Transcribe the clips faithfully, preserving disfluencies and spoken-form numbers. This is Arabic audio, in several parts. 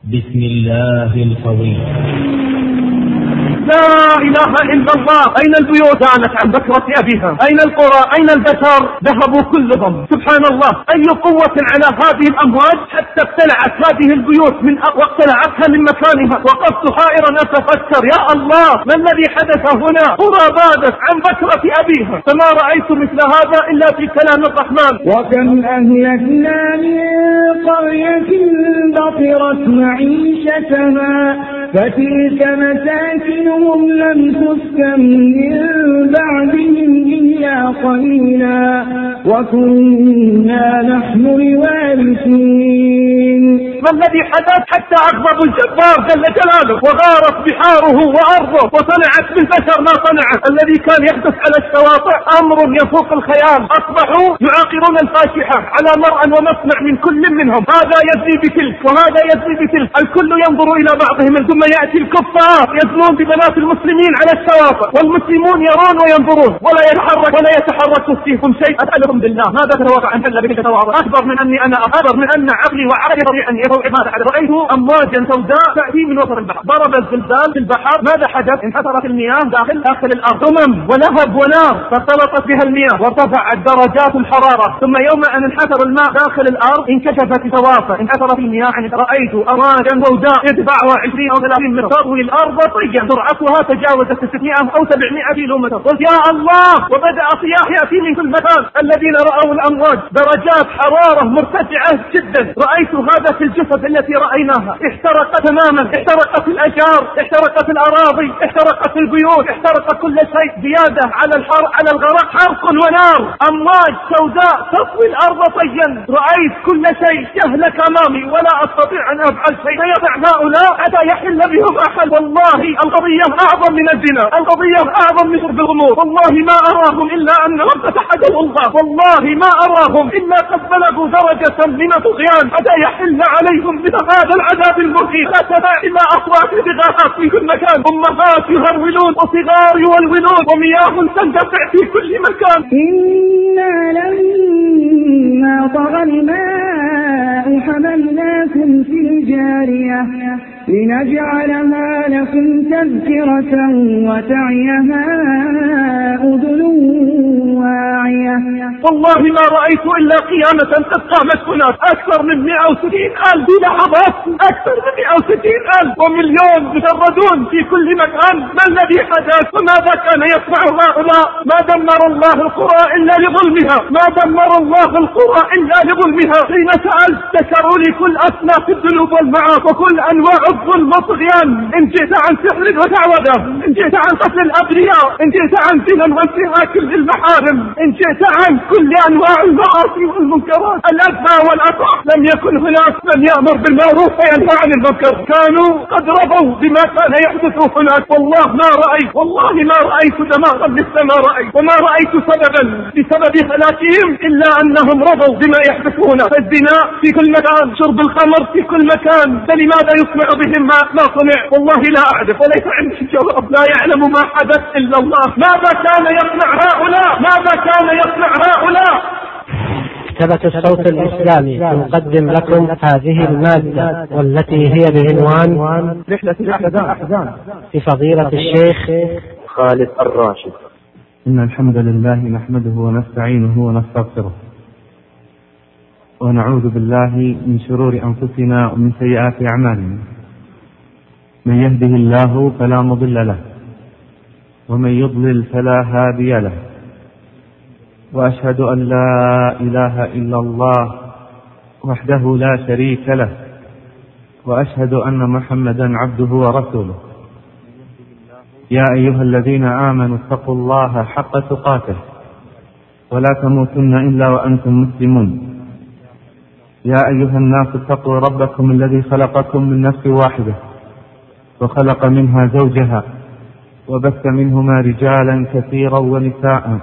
بسم الله الفضيل. لا إله إلا الله. أين البيوت كانت عن بكرة أبيها؟ أين القرى؟ أين البشر؟ ذهبوا كلهم. سبحان الله، أي قوة على هذه الأمواج حتى ابتلعت هذه البيوت من واقتلعتها من مكانها. وقفت حائرا أتفكر، يا الله، ما الذي حدث هنا؟ قرى بادت عن بكرة أبيها، فما رأيت مثل هذا إلا في كلام الرحمن. وكم أهلكنا من قرية بطرت معيشتها فتلك مساكنهم لم تسكن من بعدهم إلا قليلا وكنا نحن الوارثين. ما الذي حدث حتى أغضب الجبار جل جلاله وغارت بحاره وأرضه وصنعت بالبشر ما صنعت؟ الذي كان يحدث على الشواطئ أمر يفوق الخيال. أصبحوا يعاقرون الفاكهة على مرأى ومصنع من كل منهم، هذا يزني بتلك وهذا يزني بتلك، الكل ينظر إلى بعضهم، ثم يأتي الكفار يزنون ببنات المسلمين على الشواطئ والمسلمون يرون وينظرون ولا يتحرك ولا يتحرك فيهم شيء. أسألكم بالله، ماذا تتواضع أن تل بك تتواضع؟ أكبر من أني أنا أكبر من أن عقلي وعقلي أن يفوق. ماذا حدث؟ رأيت أمواجا سوداء تأتي من وسط البحر، ضرب الزلزال في البحر. ماذا حدث؟ انحسرت المياه داخل داخل الأرض، ضمم ولهب ونار فاختلطت بها المياه وارتفعت درجات الحرارة. ثم يوم أن انحسر الماء داخل الأرض انكشفت توافة، انحسرت المياه. يعني رأيت أمواجا سوداء ارتفاعها عشرين أو ثلاثين متر تطوي الأرض طيا، سرعتها تجاوزت ستمائة أو سبعمائة كيلو متر. قلت يا الله، وبدأ صياح يأتي من كل مكان. الذين رأوا الأمواج درجات حرارة مرتفعة جدا. رأيت هذا في الجثث التي رأيناها، احترقت تماما، احترقت الأشجار، احترقت الأراضي، احترقت البيوت، احترق كل شيء. زيادة على الحرق على الغرق حرق ونار. أمواج سوداء تطوي الأرض طيا. رأيت كل شيء يهلك أمامي ولا أستطيع أن أفعل شيء. فيضع هؤلاء حتى يحل بهم أحد. والله القضية أعظم من الزنا، القضية أعظم من شرب الخمور. والله ما أراهم إلا أنهم تتحدث الله، والله ما أراهم إلا قد بلغوا درجة من الطغيان حتى يحل عليهم مثل هذا العذاب المهين. لا تدع إلا أصوات بغاثات في كل مكان، أمهات يهرولون وصغار يولولون ومياه تندفع في كل مكان. إنا لما طغى الماء حملناكم في الجارية لنجعلها لكم تذكرة وتعيها أذن واعية. والله ما رأيت إلا قيامة قد قامت هناك، أكثر من مئة وستين ألف في لحظات، أكثر من مئة وستين ألف ومليون مشردون في كل مكان. ما الذي حدث وماذا كان يصنع هؤلاء؟ ما دمر الله القرى إلا لظلمها، ما دمر الله القرى إلا لظلمها. حين سألت ذكروا لي كل أصناف الذنوب والمعاصي وكل أنواع الظلم والطغيان. إن جئت عن سحر وتعوذة، إن جئت عن قتل الأبرياء، إن جئت عن زنا وانتهاك للمحارم، إن جئت عن كل أنواع المعاصي والمنكرات الأدنى والأصح، لم يكن هناك من يأمر بالمعروف وينهى عن المنكر. كانوا قد رضوا بما كان يحدث هناك. والله ما رأيت، والله ما رأيت دمارا مثل ما رأيت، وما رأيت سببا بسبب هلاكهم إلا أنهم رضوا بما يحدثون. فالزنا في كل مكان، شرب الخمر في كل مكان، فلماذا يصنع بهم ما صنع؟ والله لا أعرف وليس عندي جواب. لا يعلم ما حدث إلا الله. ماذا كان يصنع هؤلاء؟ ماذا كان يصنع هؤلاء؟ مكتبة الصوت الإسلامي تقدم لكم هذه المادة والتي هي بعنوان رحلة الأحزان لفضيلة الشيخ خالد الراشد. إن الحمد لله نحمده ونستعينه ونستغفره ونعوذ بالله من شرور أنفسنا ومن سيئات أعمالنا. من يهده الله فلا مضل له ومن يضلل فلا هادي له، وأشهد أن لا إله إلا الله وحده لا شريك له، وأشهد أن محمدا عبده ورسوله. يا أيها الذين آمنوا اتقوا الله حق تقاته ولا تموتن إلا وأنتم مسلمون. يا أيها الناس اتقوا ربكم الذي خلقكم من نفس واحدة وخلق منها زوجها وبث منهما رجالا كثيرا ونساء،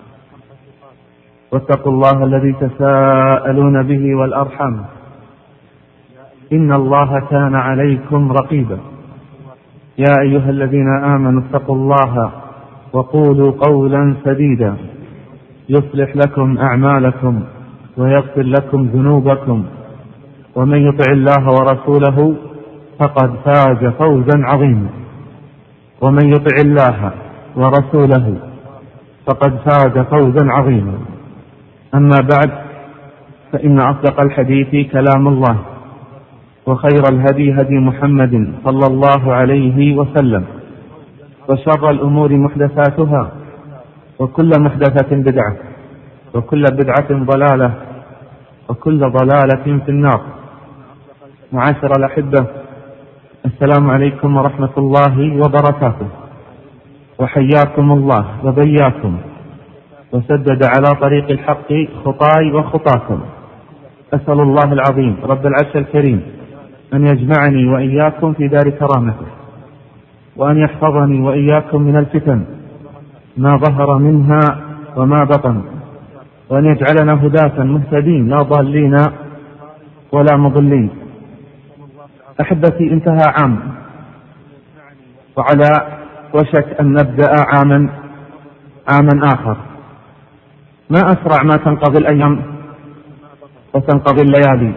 واتقوا الله الذي تساءلون به والأرحام إن الله كان عليكم رقيبا. يا أيها الذين آمنوا اتقوا الله وقولوا قولا سديدا يصلح لكم أعمالكم ويغفر لكم ذنوبكم، ومن يطع الله ورسوله فقد فاز فوزا عظيما. ومن يطع الله ورسوله فقد فاز فوزا عظيما. أما بعد، فإن أصدق الحديث كلام الله، وخير الهدي هدي محمد صلى الله عليه وسلم، وشر الأمور محدثاتها، وكل محدثة بدعة، وكل بدعة ضلالة، وكل ضلالة في النار. معاشر الأحبة، السلام عليكم ورحمة الله وبركاته، وحياكم الله وبياكم، وسدد على طريق الحق خطاي وخطاكم. أسأل الله العظيم رب العرش الكريم أن يجمعني وإياكم في دار كرامته، وأن يحفظني وإياكم من الفتن ما ظهر منها وما بطن، وأن يجعلنا هداة مهتدين لا ضالين ولا مضلين. أحبتي، انتهى عام، وعلى وشك أن نبدأ عاما عاما آخر. ما أسرع ما تنقضي الأيام وتنقضي الليالي.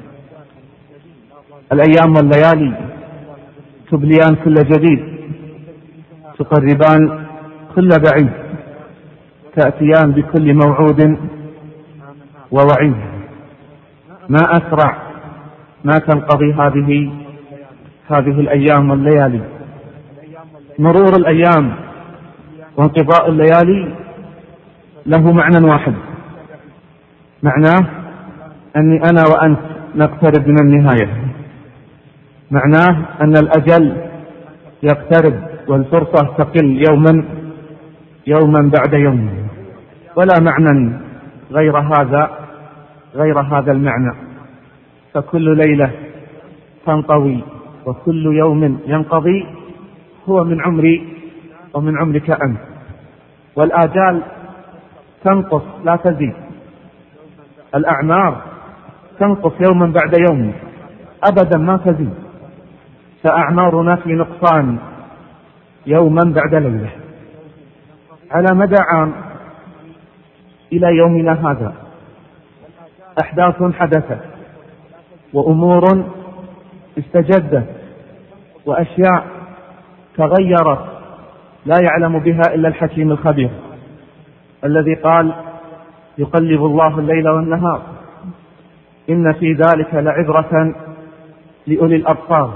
الأيام والليالي تبليان كل جديد، تقربان كل بعيد، تأتيان بكل موعود ووعيد. ما أسرع ما تنقضي هذه هذه الأيام والليالي. مرور الأيام وانقضاء الليالي له معنى واحد، معناه أني أنا وأنت نقترب من النهاية، معناه أن الأجل يقترب والفرصة تقل يوما يوما بعد يوم. ولا معنى غير هذا غير هذا المعنى. فكل ليلة تنطوي وكل يوم ينقضي هو من عمري ومن عمرك أنت. والآجال تنقص لا تزيد، الأعمار تنقص يوما بعد يوم أبدا ما تزيد. فأعمارنا في نقصان يوما بعد ليلة. على مدى عام إلى يومنا هذا أحداث حدثت، وأمور استجدت، وأشياء تغيرت لا يعلم بها إلا الحكيم الخبير، الذي قال: يقلب الله الليل والنهار إن في ذلك لعبرة لأولي الأبصار.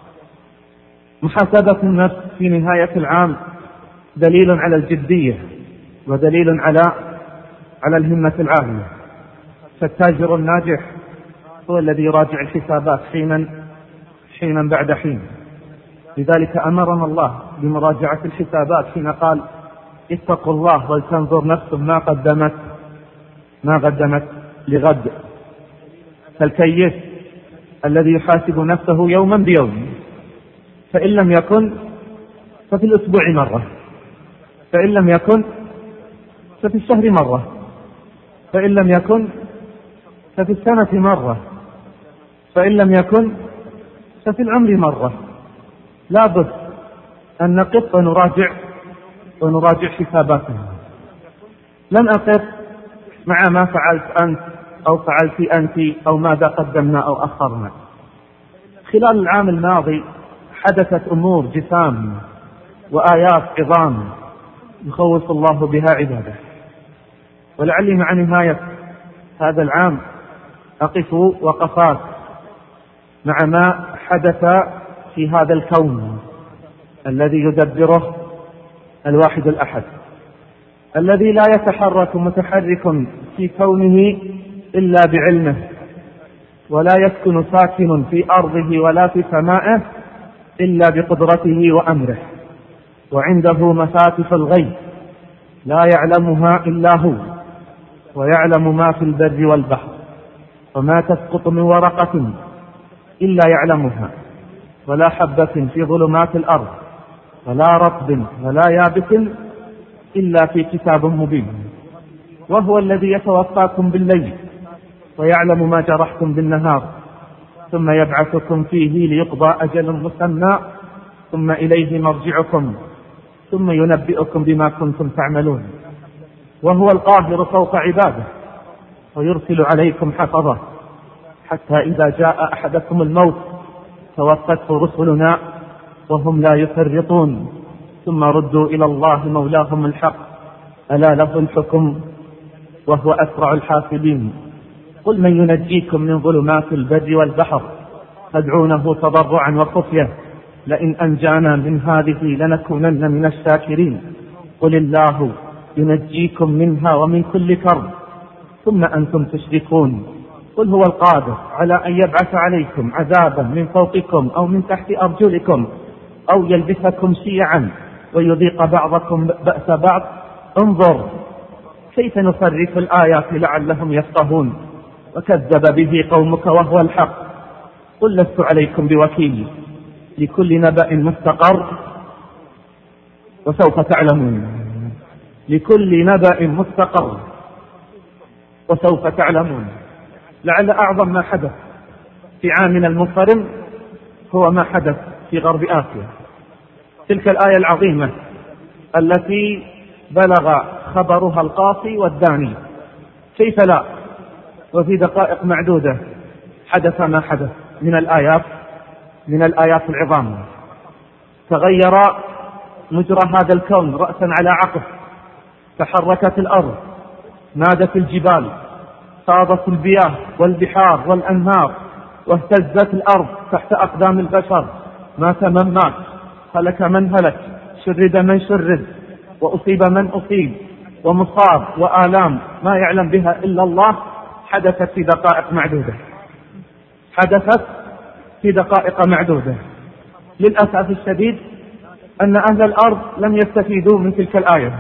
محاسبة النفس في نهاية العام دليل على الجدية، ودليل على على الهمة العالية. فالتاجر الناجح هو الذي يراجع الحسابات حينا حينا بعد حين. لذلك أمرنا الله بمراجعة الحسابات حين قال: اتقوا الله ولتنظر نفس ما قدمت ما قدمت لغد. فالكيس الذي يحاسب نفسه يوما بيوم، فإن لم يكن ففي الأسبوع مرة، فإن لم يكن ففي الشهر مرة، فإن لم يكن ففي السنة مرة، فإن لم يكن ففي العمر مرة. لا بد أن نقف ونراجع ونراجع حساباتنا. لن أقف مع ما فعلت أنت أو فعلت أنت أو ماذا قدمنا أو أخرنا. خلال العام الماضي حدثت أمور جسام وآيات عظام يخوف الله بها عباده. ولعلي مع نهاية هذا العام أقف وقفات مع ما حدث في هذا الكون الذي يدبره الواحد الأحد، الذي لا يتحرك متحرك في كونه إلا بعلمه، ولا يسكن ساكن في أرضه ولا في سمائه إلا بقدرته وأمره. وعنده مفاتح الغيب لا يعلمها إلا هو، ويعلم ما في البر والبحر، وما تسقط من ورقة إلا يعلمها، ولا حبة في ظلمات الأرض، ولا رطب ولا يابس إلا في كتاب مبين. وهو الذي يتوفاكم بالليل ويعلم ما جرحتم بالنهار، ثم يبعثكم فيه ليقضى أجل مسمى، ثم إليه مرجعكم، ثم ينبئكم بما كنتم تعملون. وهو القاهر فوق عباده، ويرسل عليكم حفظه، حتى إذا جاء أحدكم الموت توفته رسلنا وهم لا يفرطون ثم ردوا إلى الله مولاهم الحق ألا له الحكم وهو أسرع الحاسبين. قل من ينجيكم من ظلمات البر والبحر تدعونه تضرعا وخفية لئن أنجانا من هذه لنكونن من الشاكرين. قل الله ينجيكم منها ومن كل كرب ثم أنتم تشركون. قل هو القادر على أن يبعث عليكم عذابا من فوقكم أو من تحت أرجلكم أو يلبسكم شيعا ويذيق بعضكم بأس بعض. انظر كيف نصرف الآيات لعلهم يفقهون وكذب به قومك وهو الحق. قل لست عليكم بوكيل لكل نبأ مستقر وسوف تعلمون. لكل نبأ مستقر وسوف تعلمون. لعل أعظم ما حدث في عامنا المنصرم هو ما حدث في غرب آسيا. تلك الآية العظيمة التي بلغ خبرها القاصي والداني، كيف لا وفي دقائق معدودة حدث ما حدث من الآيات من الآيات العظام. تغير مجرى هذا الكون رأسا على عقب، تحركت الأرض، نادت الجبال، فاضت المياه والبحار والأنهار، واهتزت الأرض تحت أقدام البشر. مات من مات، هلك من هلك، شرد من شرد، وأصيب من أصيب، ومصاب وآلام ما يعلم بها إلا الله حدثت في دقائق معدودة. حدثت في دقائق معدودة. للأسف الشديد أن أهل الأرض لم يستفيدوا من تلك الآية.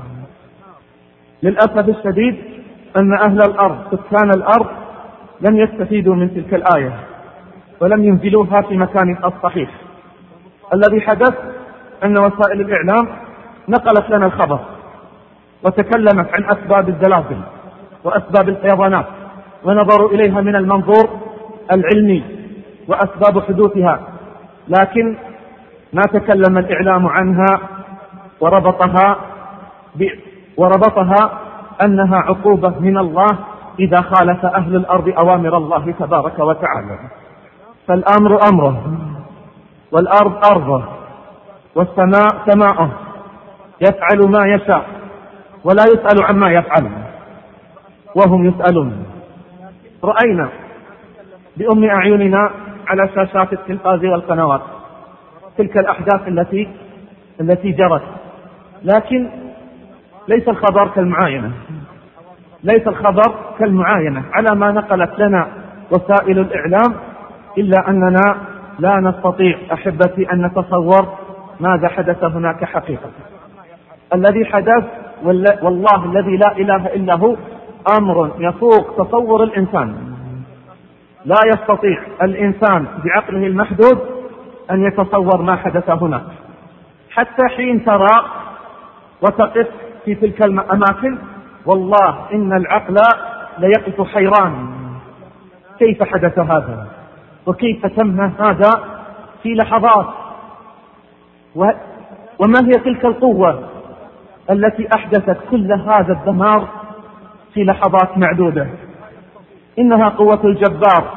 للأسف الشديد أن أهل الأرض سكان الأرض لم يستفيدوا من تلك الآية ولم ينزلوها في مكان الصحيح. الذي حدث أن وسائل الإعلام نقلت لنا الخبر وتكلمت عن أسباب الزلازل وأسباب الفيضانات ونظروا إليها من المنظور العلمي وأسباب حدوثها، لكن ما تكلم الإعلام عنها وربطها ب... وربطها أنها عقوبة من الله إذا خالف أهل الأرض أوامر الله تبارك وتعالى. فالأمر أمره والأرض أرضه والسماء سماءه، يفعل ما يشاء ولا يسأل عما يفعل وهم يسألون. رأينا بأم أعيننا على شاشات التلفاز والقنوات تلك الأحداث التي التي جرت، لكن ليس الخبر كالمعاينة ليس الخبر كالمعاينة على ما نقلت لنا وسائل الإعلام، إلا أننا لا نستطيع أحبتي أن نتصور ماذا حدث هناك حقيقة. الذي حدث والله الذي لا إله إلا هو أمر يفوق تصور الإنسان. لا يستطيع الإنسان بعقله المحدود أن يتصور ما حدث هناك. حتى حين ترى وتقف في تلك الأماكن والله إن العقل ليقف حيران، كيف حدث هذا وكيف تم هذا في لحظات، وما هي تلك القوة التي أحدثت كل هذا الدمار في لحظات معدودة. إنها قوة الجبار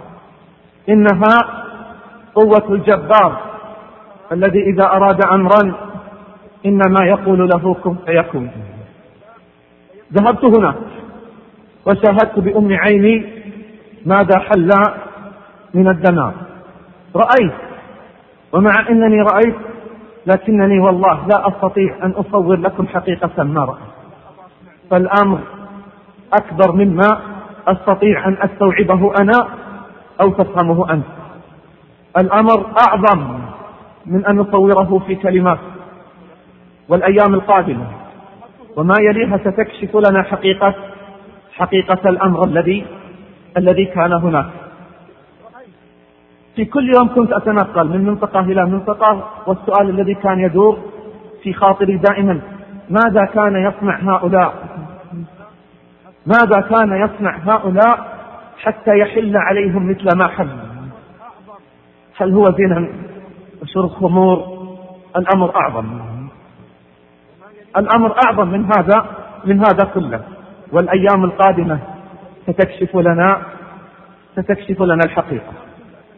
إنها قوة الجبار الذي إذا أراد أمرا إنما يقول له كن فيكون. ذهبت هنا وشاهدت بأم عيني ماذا حل من الدمار. رأيت، ومع أنني رأيت لكنني والله لا أستطيع أن أصور لكم حقيقة ما رأيت. فالأمر أكبر مما أستطيع أن أستوعبه أنا أو تفهمه أنت. الأمر أعظم من أن نصوره في كلمات. والأيام القادمة وما يليها ستكشف لنا حقيقة حقيقة الأمر الذي الذي كان هناك. في كل يوم كنت أتنقل من منطقة إلى منطقة، والسؤال الذي كان يدور في خاطري دائما ماذا كان يصنع هؤلاء ماذا كان يصنع هؤلاء حتى يحل عليهم مثل ما حل. هل هو زنا وشرب خمور؟ الأمر أعظم الأمر أعظم من هذا من هذا كله. والأيام القادمة ستكشف لنا ستكشف لنا الحقيقة.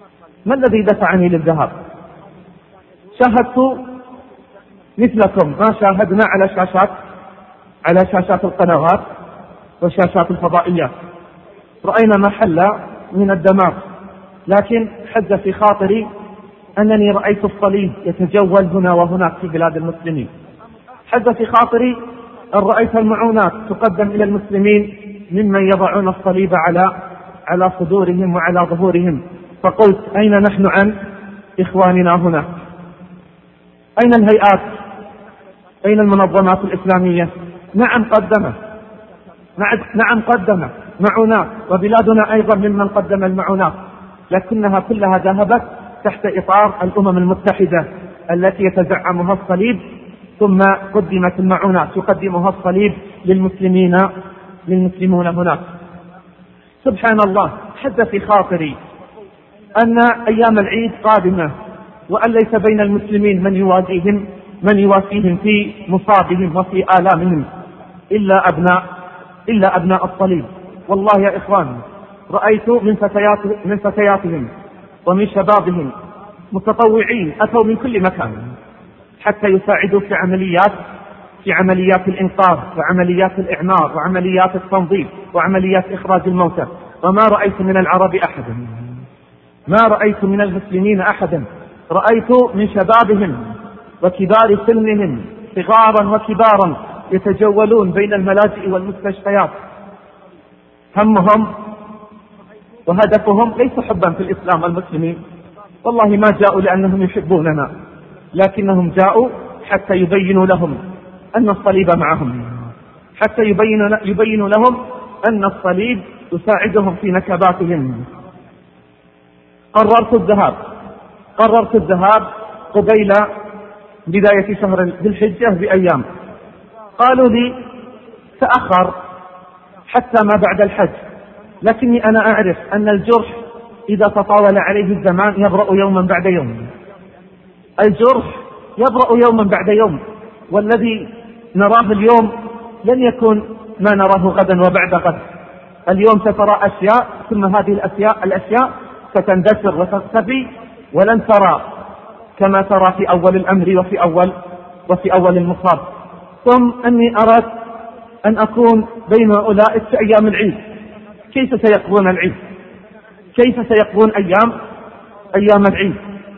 ما الذي دفعني للذهاب؟ شاهدت مثلكم ما شاهدنا على شاشات على شاشات القنوات وشاشات الفضائيات، رأينا ما حل من الدمار، لكن حز في خاطري أنني رأيت الصليب يتجول هنا وهناك في بلاد المسلمين. حز في خاطري أن رأيت المعونات تقدم إلى المسلمين ممن يضعون الصليب على على صدورهم وعلى ظهورهم، فقلت أين نحن عن إخواننا هنا؟ أين الهيئات؟ أين المنظمات الإسلامية؟ نعم قدمت نعم قدمت معونات، وبلادنا أيضا ممن قدم المعونات، لكنها كلها ذهبت تحت إطار الأمم المتحدة التي يتزعمها الصليب، ثم قدمت المعونات يقدمها الصليب للمسلمين للمسلمون هناك. سبحان الله، حز في خاطري أن أيام العيد قادمة، وأن ليس بين المسلمين من يواجههم من يواسيهم في مصابهم وفي آلامهم إلا أبناء إلا أبناء الصليب. والله يا إخوان، رأيت من فتيات من فتياتهم ومن شبابهم متطوعين أتوا من كل مكان حتى يساعدوا في عمليات في عمليات الإنقاذ وعمليات الإعمار وعمليات التنظيف وعمليات إخراج الموتى، وما رأيت من العرب أحدا، ما رأيت من المسلمين أحدا، رأيت من شبابهم وكبار سنهم صغارا وكبارا يتجولون بين الملاجئ والمستشفيات، همهم وهدفهم ليس حبا في الإسلام والمسلمين، والله ما جاءوا لأنهم يحبوننا، لكنهم جاءوا حتى يبينوا لهم أن الصليب معهم، حتى يبينوا يبينوا لهم أن الصليب يساعدهم في نكباتهم. قررت الذهاب قررت الذهاب قبيل بداية شهر ذي الحجة بأيام. قالوا لي تأخر حتى ما بعد الحج، لكني أنا أعرف أن الجرح إذا تطاول عليه الزمان يبرأ يوما بعد يوم، الجرح يبرأ يوما بعد يوم، والذي نراه اليوم لن يكون ما نراه غدا وبعد غد. اليوم سترى أشياء، ثم هذه الأشياء الأشياء ستندثر وتختفي، ولن ترى كما ترى في أول الأمر وفي أول وفي أول المصاب. ثم أني أردت أن أكون بين أولئك في أيام العيد. كيف سيقضون العيد؟ كيف سيقضون أيام أيام العيد؟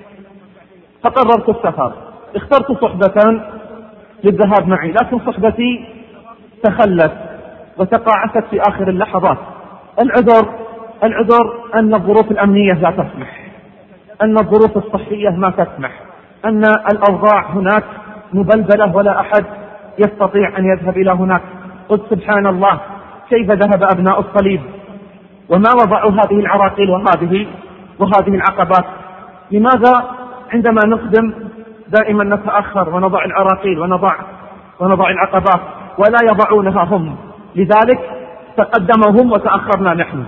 فقررت السفر. اخترت صحبة للذهاب معي، لكن صحبتي تخلت وتقاعست في آخر اللحظات. العذر العذر أن الظروف الأمنية لا تسمح، أن الظروف الصحية ما تسمح، أن الأوضاع هناك مبلبلة ولا أحد يستطيع أن يذهب إلى هناك. قلت سبحان الله، كيف ذهب أبناء الصليب وما وضعوا هذه العراقيل وهذه وهذه العقبات؟ لماذا عندما نقدم دائما نتأخر ونضع العراقيل ونضع ونضع العقبات ولا يضعونها هم؟ لذلك تقدموا هم وتأخرنا نحن،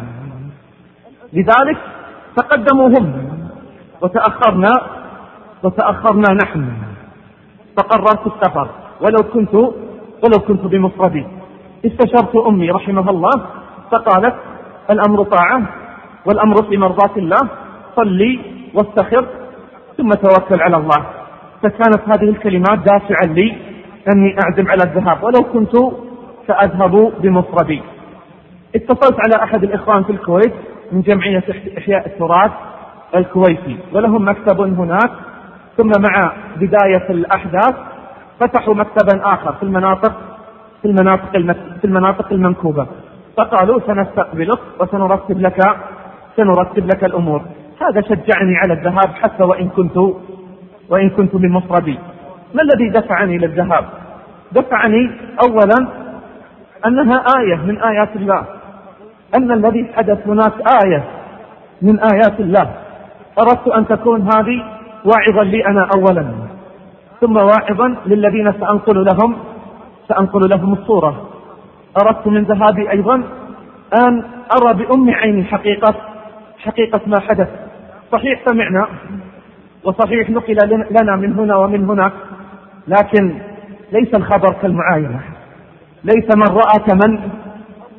لذلك تقدموا هم وتأخرنا وتأخرنا نحن. فقررت السفر ولو كنت ولو كنت بمفردي. استشرت أمي رحمها الله فقالت الأمر طاعة والأمر في مرضاة الله، صلي واستخر ثم توكل على الله. فكانت هذه الكلمات دافعا لي أني أعزم على الذهاب ولو كنت سأذهب بمفردي. اتصلت على أحد الإخوان في الكويت من جمعية إحياء التراث الكويتي، ولهم مكتب هناك، ثم مع بداية الأحداث فتحوا مكتبا آخر في المناطق في المناطق في المناطق المنكوبة، فقالوا سنستقبلك وسنرتب لك سنرتب لك الأمور. هذا شجعني على الذهاب حتى وإن كنت وإن كنت بمفردي. ما الذي دفعني للذهاب؟ دفعني أولا أنها آية من آيات الله، أن الذي حدث هناك آية من آيات الله. أردت أن تكون هذه واعظا لي أنا أولا، ثم واعظا للذين سأنقل لهم سأنقل لهم الصورة. أردت من ذهابي أيضا أن أرى بأم عيني حقيقة حقيقة ما حدث. صحيح سمعنا وصحيح نقل لنا من هنا ومن هناك، لكن ليس الخبر كالمعاينة، ليس من رأى كمن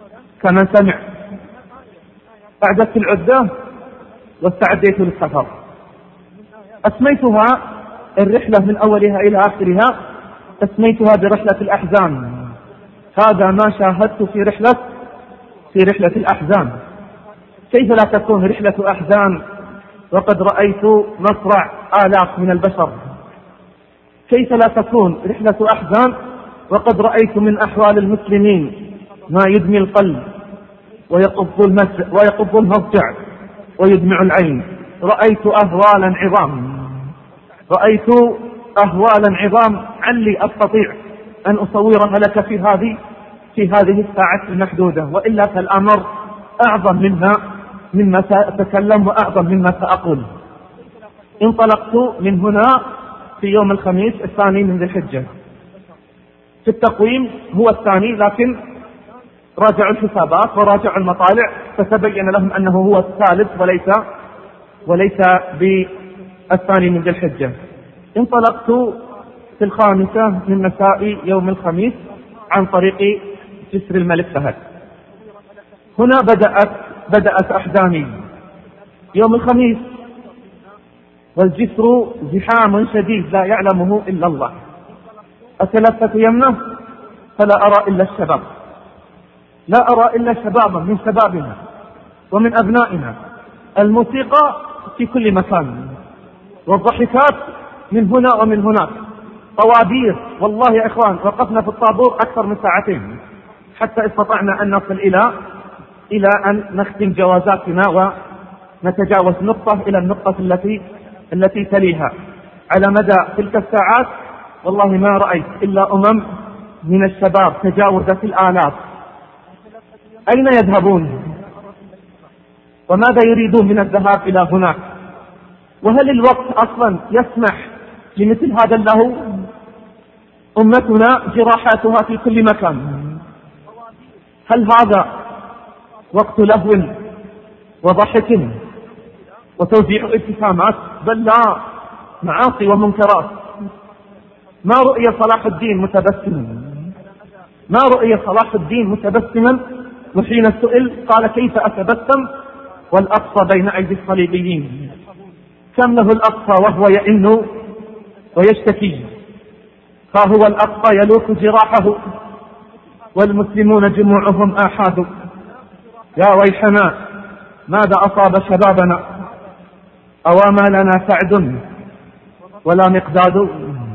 كمن سمع. أعددت العدة واستعديت للسفر. أسميتها الرحلة من أولها إلى آخرها أسميتها برحلة الأحزان. هذا ما شاهدت في رحلة في رحلة الأحزان. كيف لا تكون رحلة أحزان وقد رأيت مصرع آلاف من البشر؟ كيف لا تكون رحلة أحزان وقد رأيت من أحوال المسلمين ما يدمي القلب ويقض المسجع ويقض المضجع ويدمع العين؟ رأيت أهوالا عظام رأيت أهوالا عظام علي أستطيع أن أصورها لك في هذه في هذه الساعة المحدودة، وإلا فالأمر أعظم منها مما سأتكلم وأعظم مما سأقول. انطلقت من هنا في يوم الخميس الثاني من ذي الحجة. في التقويم هو الثاني، لكن راجعوا الحسابات وراجعوا المطالع فتبين لهم أنه هو الثالث وليس وليس بالثاني من ذي الحجة. انطلقت في الخامسة من مساء يوم الخميس عن طريق جسر الملك فهد. هنا بدأت بدأت أحزاني. يوم الخميس والجسر زحام شديد لا يعلمه إلا الله. أتلفت يمنه فلا أرى إلا الشباب، لا أرى إلا شبابا من شبابنا ومن أبنائنا. الموسيقى في كل مكان والضحكات من هنا ومن هناك. طوابير، والله يا إخوان وقفنا في الطابور أكثر من ساعتين حتى استطعنا أن نصل إلى إلى أن نختم جوازاتنا ونتجاوز نقطة إلى النقطة التي التي تليها. على مدى تلك الساعات والله ما رأيت إلا أمم من الشباب تجاوزت الآلاف. أين يذهبون؟ وماذا يريدون من الذهاب إلى هناك؟ وهل الوقت أصلا يسمح لمثل هذا اللهو؟ أمتنا جراحاتها في كل مكان. هل هذا وقت لهو وضحك وتوزيع ابتسامات؟ بل لا، معاصي ومنكرات. ما رؤي صلاح الدين متبسما ما رؤي صلاح الدين متبسما وحين سئل قال كيف أتبسم والأقصى بين أيدي الصليبيين؟ كم له الأقصى وهو يئن ويشتكي، ها هو الأقصى يلوك جراحه والمسلمون جموعهم آحاد. يا ويحنا ماذا أصاب شبابنا؟ أواما لنا سعد ولا مقداد.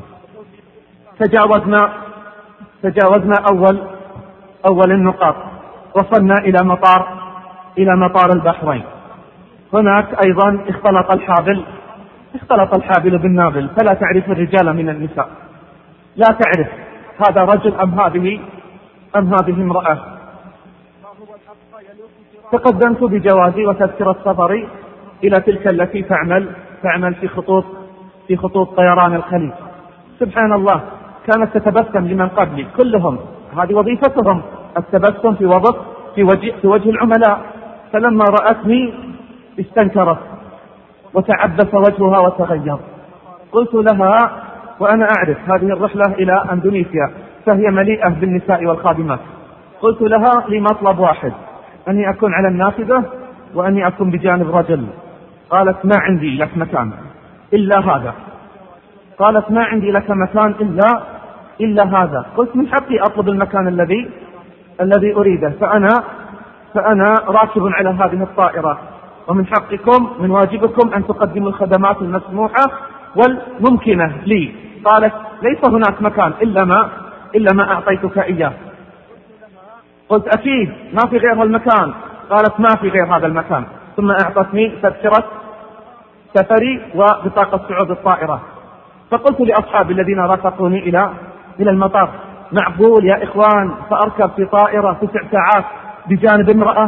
تجاوزنا تجاوزنا أول أول النقاط، وصلنا إلى مطار إلى مطار البحرين. هناك أيضا اختلط الحابل اختلط الحابل بالنابل، فلا تعرف الرجال من النساء، لا تعرف هذا رجل أم هذه أم هذه امرأة. تقدمت بجوازي وتذكرة سفري إلى تلك التي تعمل تعمل في خطوط في خطوط طيران الخليج. سبحان الله، كانت تتبسم لمن قبلي كلهم، هذه وظيفتهم التبسم في وضع في وجه في وجه العملاء. فلما رأتني استنكرت وتعبس وجهها وتغير. قلت لها وأنا أعرف هذه الرحلة إلى أندونيسيا فهي مليئة بالنساء والخادمات، قلت لها لي مطلب واحد، أني أكون على النافذة وأني أكون بجانب رجل. قالت ما عندي لك مكان إلا هذا. قالت ما عندي لك مكان إلا إلا هذا. قلت من حقي أطلب المكان الذي الذي أريده، فأنا فأنا راكب على هذه الطائرة، ومن حقكم من واجبكم أن تقدموا الخدمات المسموحة والممكنة لي. قالت ليس هناك مكان إلا ما إلا ما أعطيتك إياه. قلت أكيد ما في غير المكان. قالت ما في غير هذا المكان. ثم أعطتني تذكرة سفري وبطاقة صعود الطائرة. فقلت لأصحابي الذين رافقوني إلى إلى المطار معقول يا إخوان فأركب في طائرة تسع ساعات بجانب امرأة؟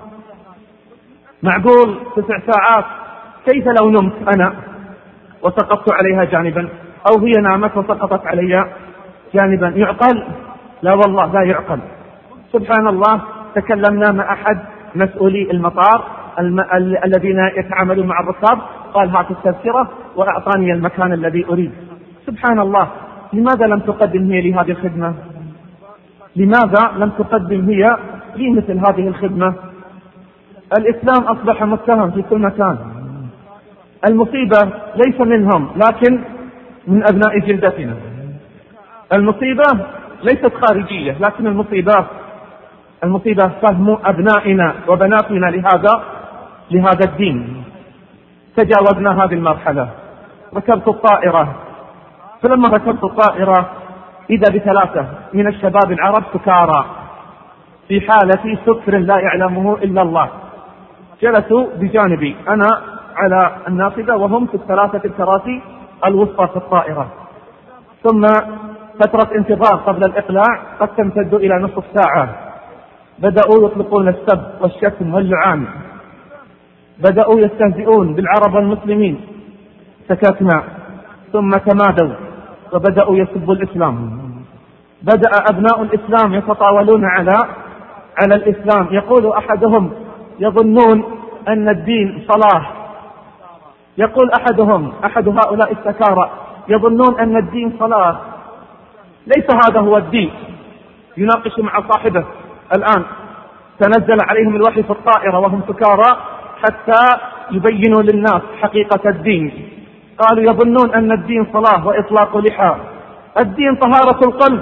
معقول تسع ساعات؟ كيف لو نمت أنا وسقطت عليها جانبا، أو هي نامت وسقطت علي جانبا؟ يعقل؟ لا والله لا يعقل. سبحان الله، تكلمنا مع أحد مسؤولي المطار الم... ال... الذين يتعاملون مع الركاب، قال هات التذكرة وأعطاني المكان الذي أريد. سبحان الله، لماذا لم تقدم هي لي هذه الخدمة؟ لماذا لم تقدم هي لي مثل هذه الخدمة؟ الإسلام أصبح متهم في كل مكان. المصيبة ليس منهم لكن من أبناء جلدتنا. المصيبة ليست خارجية، لكن المصيبة المصيبة فهم أبنائنا وبناتنا لهذا لهذا الدين. تجاوزنا هذه المرحلة. ركبت الطائرة، فلما ركبت الطائرة إذا بثلاثة من الشباب العرب سكارى في حالة سكر لا يعلمه إلا الله، جلسوا بجانبي أنا على النافذة وهم في الثلاثة الكراسي الوسطى في الطائرة. ثم فترة انتظار قبل الإقلاع قد تمتد إلى نصف ساعة. بدأوا يطلقون السب والشتم واللعان، بدأوا يستهزئون بالعرب والمسلمين، سكتنا. ثم تمادوا وبدأوا يسبوا الإسلام. بدأ أبناء الإسلام يتطاولون على على الإسلام. يقول أحدهم يظنون أن الدين صلاح، يقول أحدهم أحد هؤلاء السكارى يظنون أن الدين صلاح، ليس هذا هو الدين. يناقش مع صاحبه الآن، تنزل عليهم الوحي في الطائرة وهم سكارى حتى يبينوا للناس حقيقة الدين. قالوا يظنون أن الدين صلاة وإطلاق لحى. الدين طهارة القلب،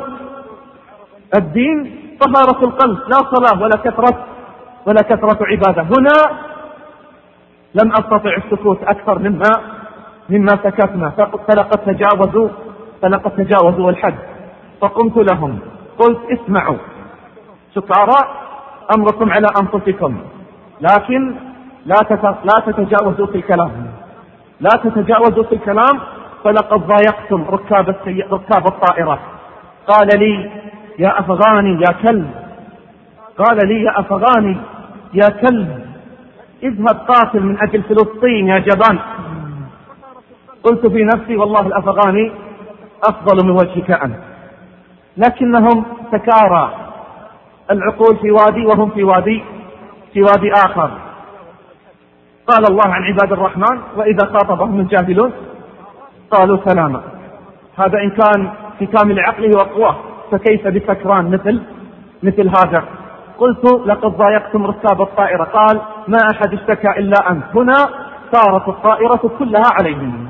الدين طهارة القلب، لا صلاة ولا كثرة ولا كثرة عبادة. هنا لم أستطع السكوت أكثر مما مما سكتنا، فلقد تجاوزوا فلقد تجاوزوا الحد. فقمت لهم قلت اسمعوا سكارى، أمركم على أنفسكم، لكن لا لا تتجاوزوا في الكلام، لا تتجاوزوا في الكلام، فلقد ضايقتم ركاب السي... ركاب الطائرة. قال لي يا أفغاني يا كلب، قال لي يا أفغاني يا كلب، اذهب قاتل من أجل فلسطين يا جبان. قلت في نفسي والله الأفغاني أفضل من وجهك أنت، لكنهم سكارى، العقول في وادي وهم في وادي في وادي آخر. قال الله عن عباد الرحمن وإذا خاطبهم الجاهلون قالوا سلاما. هذا إن كان في كامل عقله وقواه، فكيف بسكران مثل مثل هذا؟ قلت لقد ضايقتم ركاب الطائرة. قال ما أحد اشتكى إلا أنت. هنا صارت الطائرة كلها عليهم.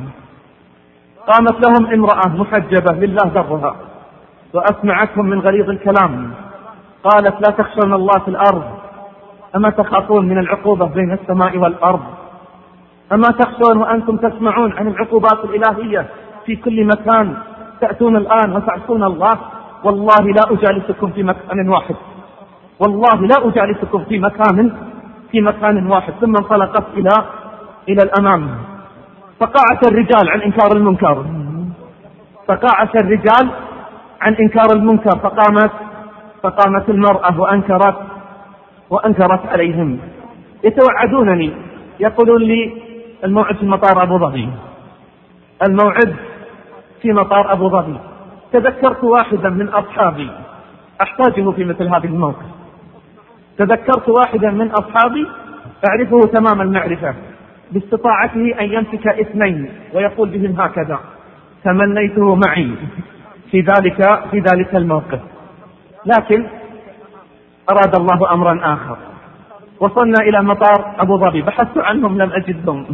قامت لهم امرأة محجبة لله درها وأسمعتهم من غليظ الكلام. قالت لا تخشون الله في الأرض، أما تخافون من العقوبة بين السماء والأرض؟ أما تخشون وأنتم تسمعون عن العقوبات الإلهية في كل مكان؟ تأتون الآن وتعصون الله. والله لا أجالسكم في مكان واحد، والله لا أجالسكم في مكان في مكان واحد. ثم انطلقت إلى إلى الأمام. فقاعة الرجال عن إنكار المنكر، فقاعة الرجال عن إنكار المنكر. فقامت فقامت المرأة وأنكرت وأنكرت عليهم. يتوعدونني، يقولون لي الموعد في مطار أبو ظبي، الموعد في مطار أبو ظبي. تذكرت واحدا من أصحابي أحتاجه في مثل هذه الموقف. تذكرت واحدا من أصحابي أعرفه تمام المعرفة، باستطاعته أن يمسك اثنين ويقول بهم هكذا. تمنيته معي في ذلك في ذلك الموقف، لكن أراد الله أمرا آخر. وصلنا إلى مطار أبو ظبي، بحثت عنهم لم أجدهم.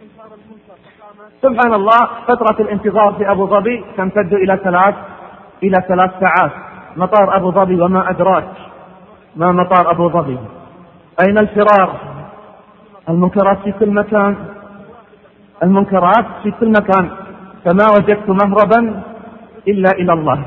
سبحان الله، فترة الانتظار في أبو ظبي تمتد إلى ثلاث إلى ثلاث ساعات. مطار أبو ظبي وما أدراك ما مطار أبو ظبي. أين الفرار؟ المنكرات في كل مكان، المنكرات في كل مكان. فما وجدت مهربا إلا إلى الله.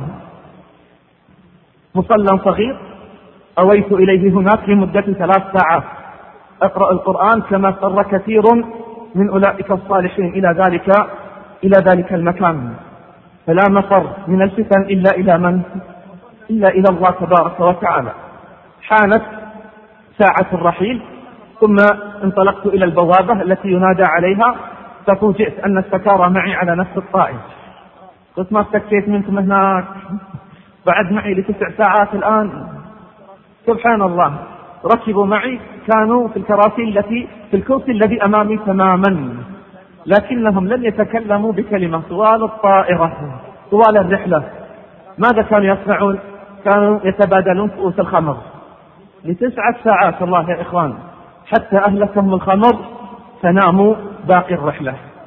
مصلى صغير أويت إليه هناك لمدة ثلاث ساعات أقرأ القرآن، كما سر كثير من أولئك الصالحين إلى ذلك إلى ذلك المكان. فلا مفر من الفتن إلا إلى من؟ إلا إلى الله تبارك وتعالى. حانت ساعة الرحيل، ثم انطلقت إلى البوابة التي ينادى عليها، ففوجئت أن السكارى معي على نفس الطائف. قلت ما استكيت منكم هناك، بعد معي لتسع ساعات الآن. سبحان الله، ركبوا معي، كانوا في الكراسي التي في الكرسي الذي أمامي تماما، لكنهم لم يتكلموا بكلمة طوال الطائرة طوال الرحلة. ماذا كانوا يصنعون؟ كانوا يتبادلون كؤوس الخمر لتسعة ساعات. الله يا إخوان، حتى أهلكهم الخمر فناموا باقي الرحلة.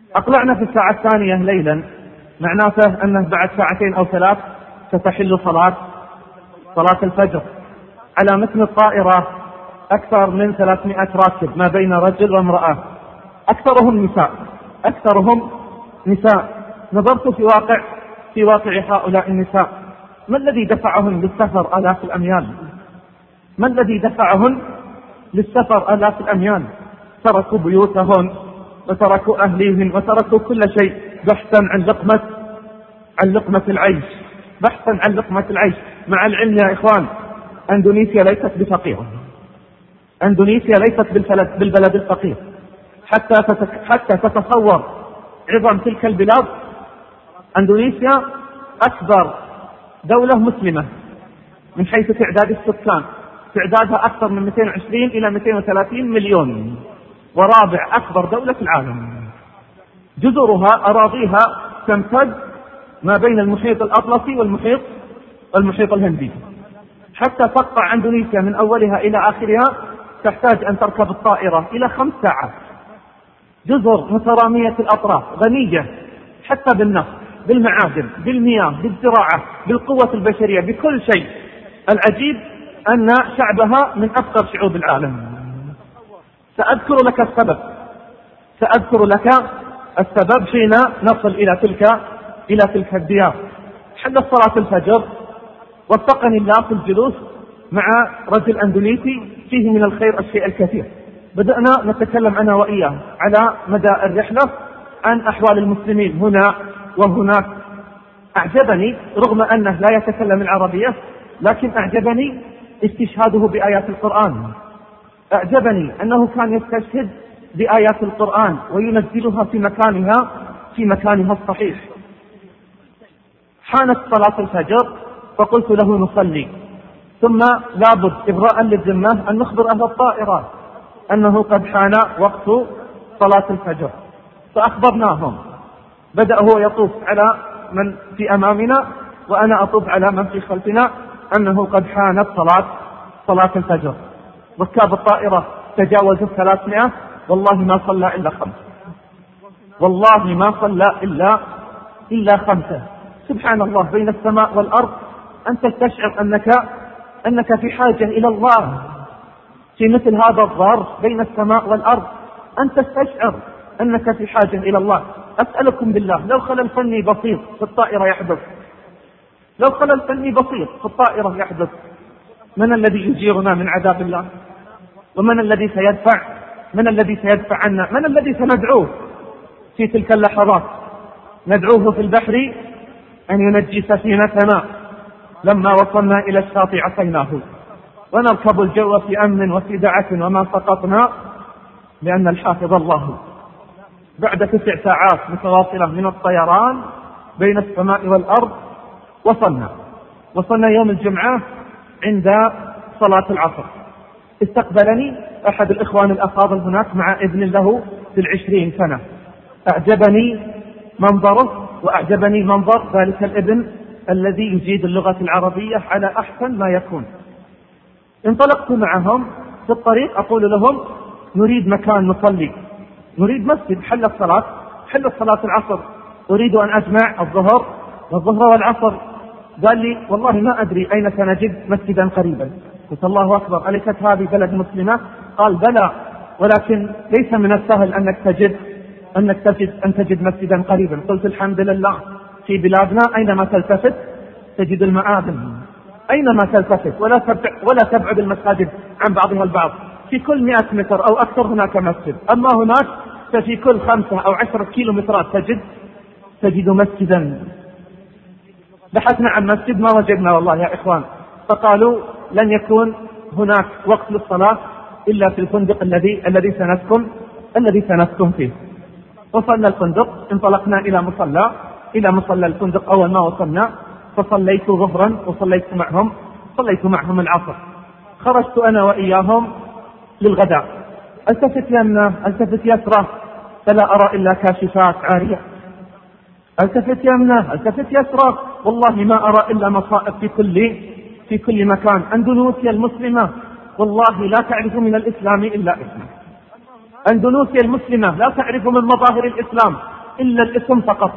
أقلعنا في الساعة الثانية ليلا، معناته أنه بعد ساعتين أو ثلاث ستحل صلاة صلاة الفجر. على متن الطائرة أكثر من ثلاثمائة راكب ما بين رجل وامرأة، أكثرهم نساء أكثرهم نساء نظرت في واقع في واقع هؤلاء النساء، ما الذي دفعهن للسفر آلاف الأميال؟ ما الذي دفعهن للسفر آلاف الأميال؟ تركوا بيوتهن وتركوا أهليهن وتركوا كل شيء بحثا عن لقمة عن لقمة العيش بحثا عن لقمة العيش. مع العلم يا إخوان، أندونيسيا ليست بفقيرة، أندونيسيا ليست بالبلد الفقير. حتى حتى تتصور عظم تلك البلاد، أندونيسيا أكبر دولة مسلمة من حيث تعداد السكان، تعدادها أكثر من مئتين وعشرين إلى مئتين وثلاثين مليون، ورابع أكبر دولة في العالم. جزرها أراضيها تمتد ما بين المحيط الأطلسي والمحيط والمحيط الهندي. حتى تقطع أندونيسيا من أولها إلى آخرها تحتاج أن تركب الطائرة إلى خمس ساعات. جزر مترامية الأطراف، غنية حتى بالنفط، بالمعادن، بالمياه، بالزراعة، بالقوة البشرية، بكل شيء. العجيب أن شعبها من أفقر شعوب العالم. سأذكر لك السبب سأذكر لك السبب حين نصل إلى تلك إلى تلك الديار. حلت صلاة الفجر، وفقني الله في الجلوس مع رجل أندونيسي فيه من الخير الشيء الكثير. بدأنا نتكلم أنا وإياه على مدى الرحلة عن أحوال المسلمين هنا وهناك. أعجبني رغم أنه لا يتكلم العربية، لكن أعجبني استشهاده بآيات القرآن. أعجبني أنه كان يستشهد بآيات القرآن وينزلها في مكانها في مكانها الصحيح. حانت صلاة الفجر فقلت له نصلي، ثم لابد إبراء للذمة أن نخبر أهل الطائرات أنه قد حان وقت صلاة الفجر. فأخبرناهم. بدأ هو يطوف على من في أمامنا وأنا أطوف على من في خلفنا أنه قد حانت صلاة صلاة الفجر. ركاب الطائرة تجاوزوا ثلاثمائة، والله ما صلى إلا خمسة والله ما صلى إلا إلا خمسة. سبحان الله، بين السماء والأرض أنت تشعر أنك أنك في حاجة إلى الله. في مثل هذا الظرف بين السماء والأرض أنت تشعر أنك في حاجة إلى الله. أسألكم بالله، لو خلل فني بسيط في الطائرة يحدث لو خلل فني بسيط في الطائرة يحدث من الذي يجيرنا من عذاب الله؟ ومن الذي سيدفع من الذي سيدفع عنا؟ من الذي سندعوه في تلك اللحظات؟ ندعوه في البحر أن ينجي سفينتنا. لما وصلنا إلى الشاطئ عصيناه، ونركب الجو في أمن وفي دعة وما سقطنا لأن الحافظ الله. بعد تسع ساعات متواصلة من الطيران بين السماء والأرض وصلنا وصلنا يوم الجمعة عند صلاة العصر. استقبلني أحد الإخوان الأفاضل هناك مع ابن له في العشرين سنة. أعجبني منظره وأعجبني منظر ذلك الابن الذي يجيد اللغة العربية على أحسن ما يكون. انطلقت معهم في الطريق أقول لهم نريد مكان نصلي، نريد مسجد. حلت صلاة حلت صلاة العصر، أريد أن أجمع الظهر والظهر والعصر. قال لي والله ما أدري أين سنجد مسجدا قريبا. قلت الله أكبر، أليست هذه بلد مسلمة؟ قال بلى، ولكن ليس من السهل أنك تجد أنك تجد أن تجد مسجدا قريبا. قلت الحمد لله، في بلادنا أينما تلتفت تجد المآذن، أينما تلتفت، ولا تبعد ولا تبعد المساجد عن بعضها البعض. في كل مئة متر أو أكثر هناك مسجد. أما هناك ففي كل خمسة أو عشرة كيلومترات تجد تجد مسجدا. بحثنا عن مسجد ما وجدنا والله يا إخوان. فقالوا لن يكون هناك وقت للصلاة إلا في الفندق الذي الذي سنسكن الذي سنسكن فيه. وصلنا الفندق، انطلقنا إلى مصلى إلى مصلى الفندق. أول ما وصلنا فصليت ظهرا وصليت معهم صليت معهم العصر. خرجت أنا وإياهم للغداء. التفت يمنى التفت يسرى فلا أرى إلا كاشفات عارية. التفت يمنى التفت يسرى والله ما أرى إلا مصائب في كل في كل مكان. أندونيسيا المسلمة والله لا تعرف من الإسلام إلا اسمه. أندونيسيا المسلمة لا تعرف من مظاهر الإسلام إلا الاسم فقط.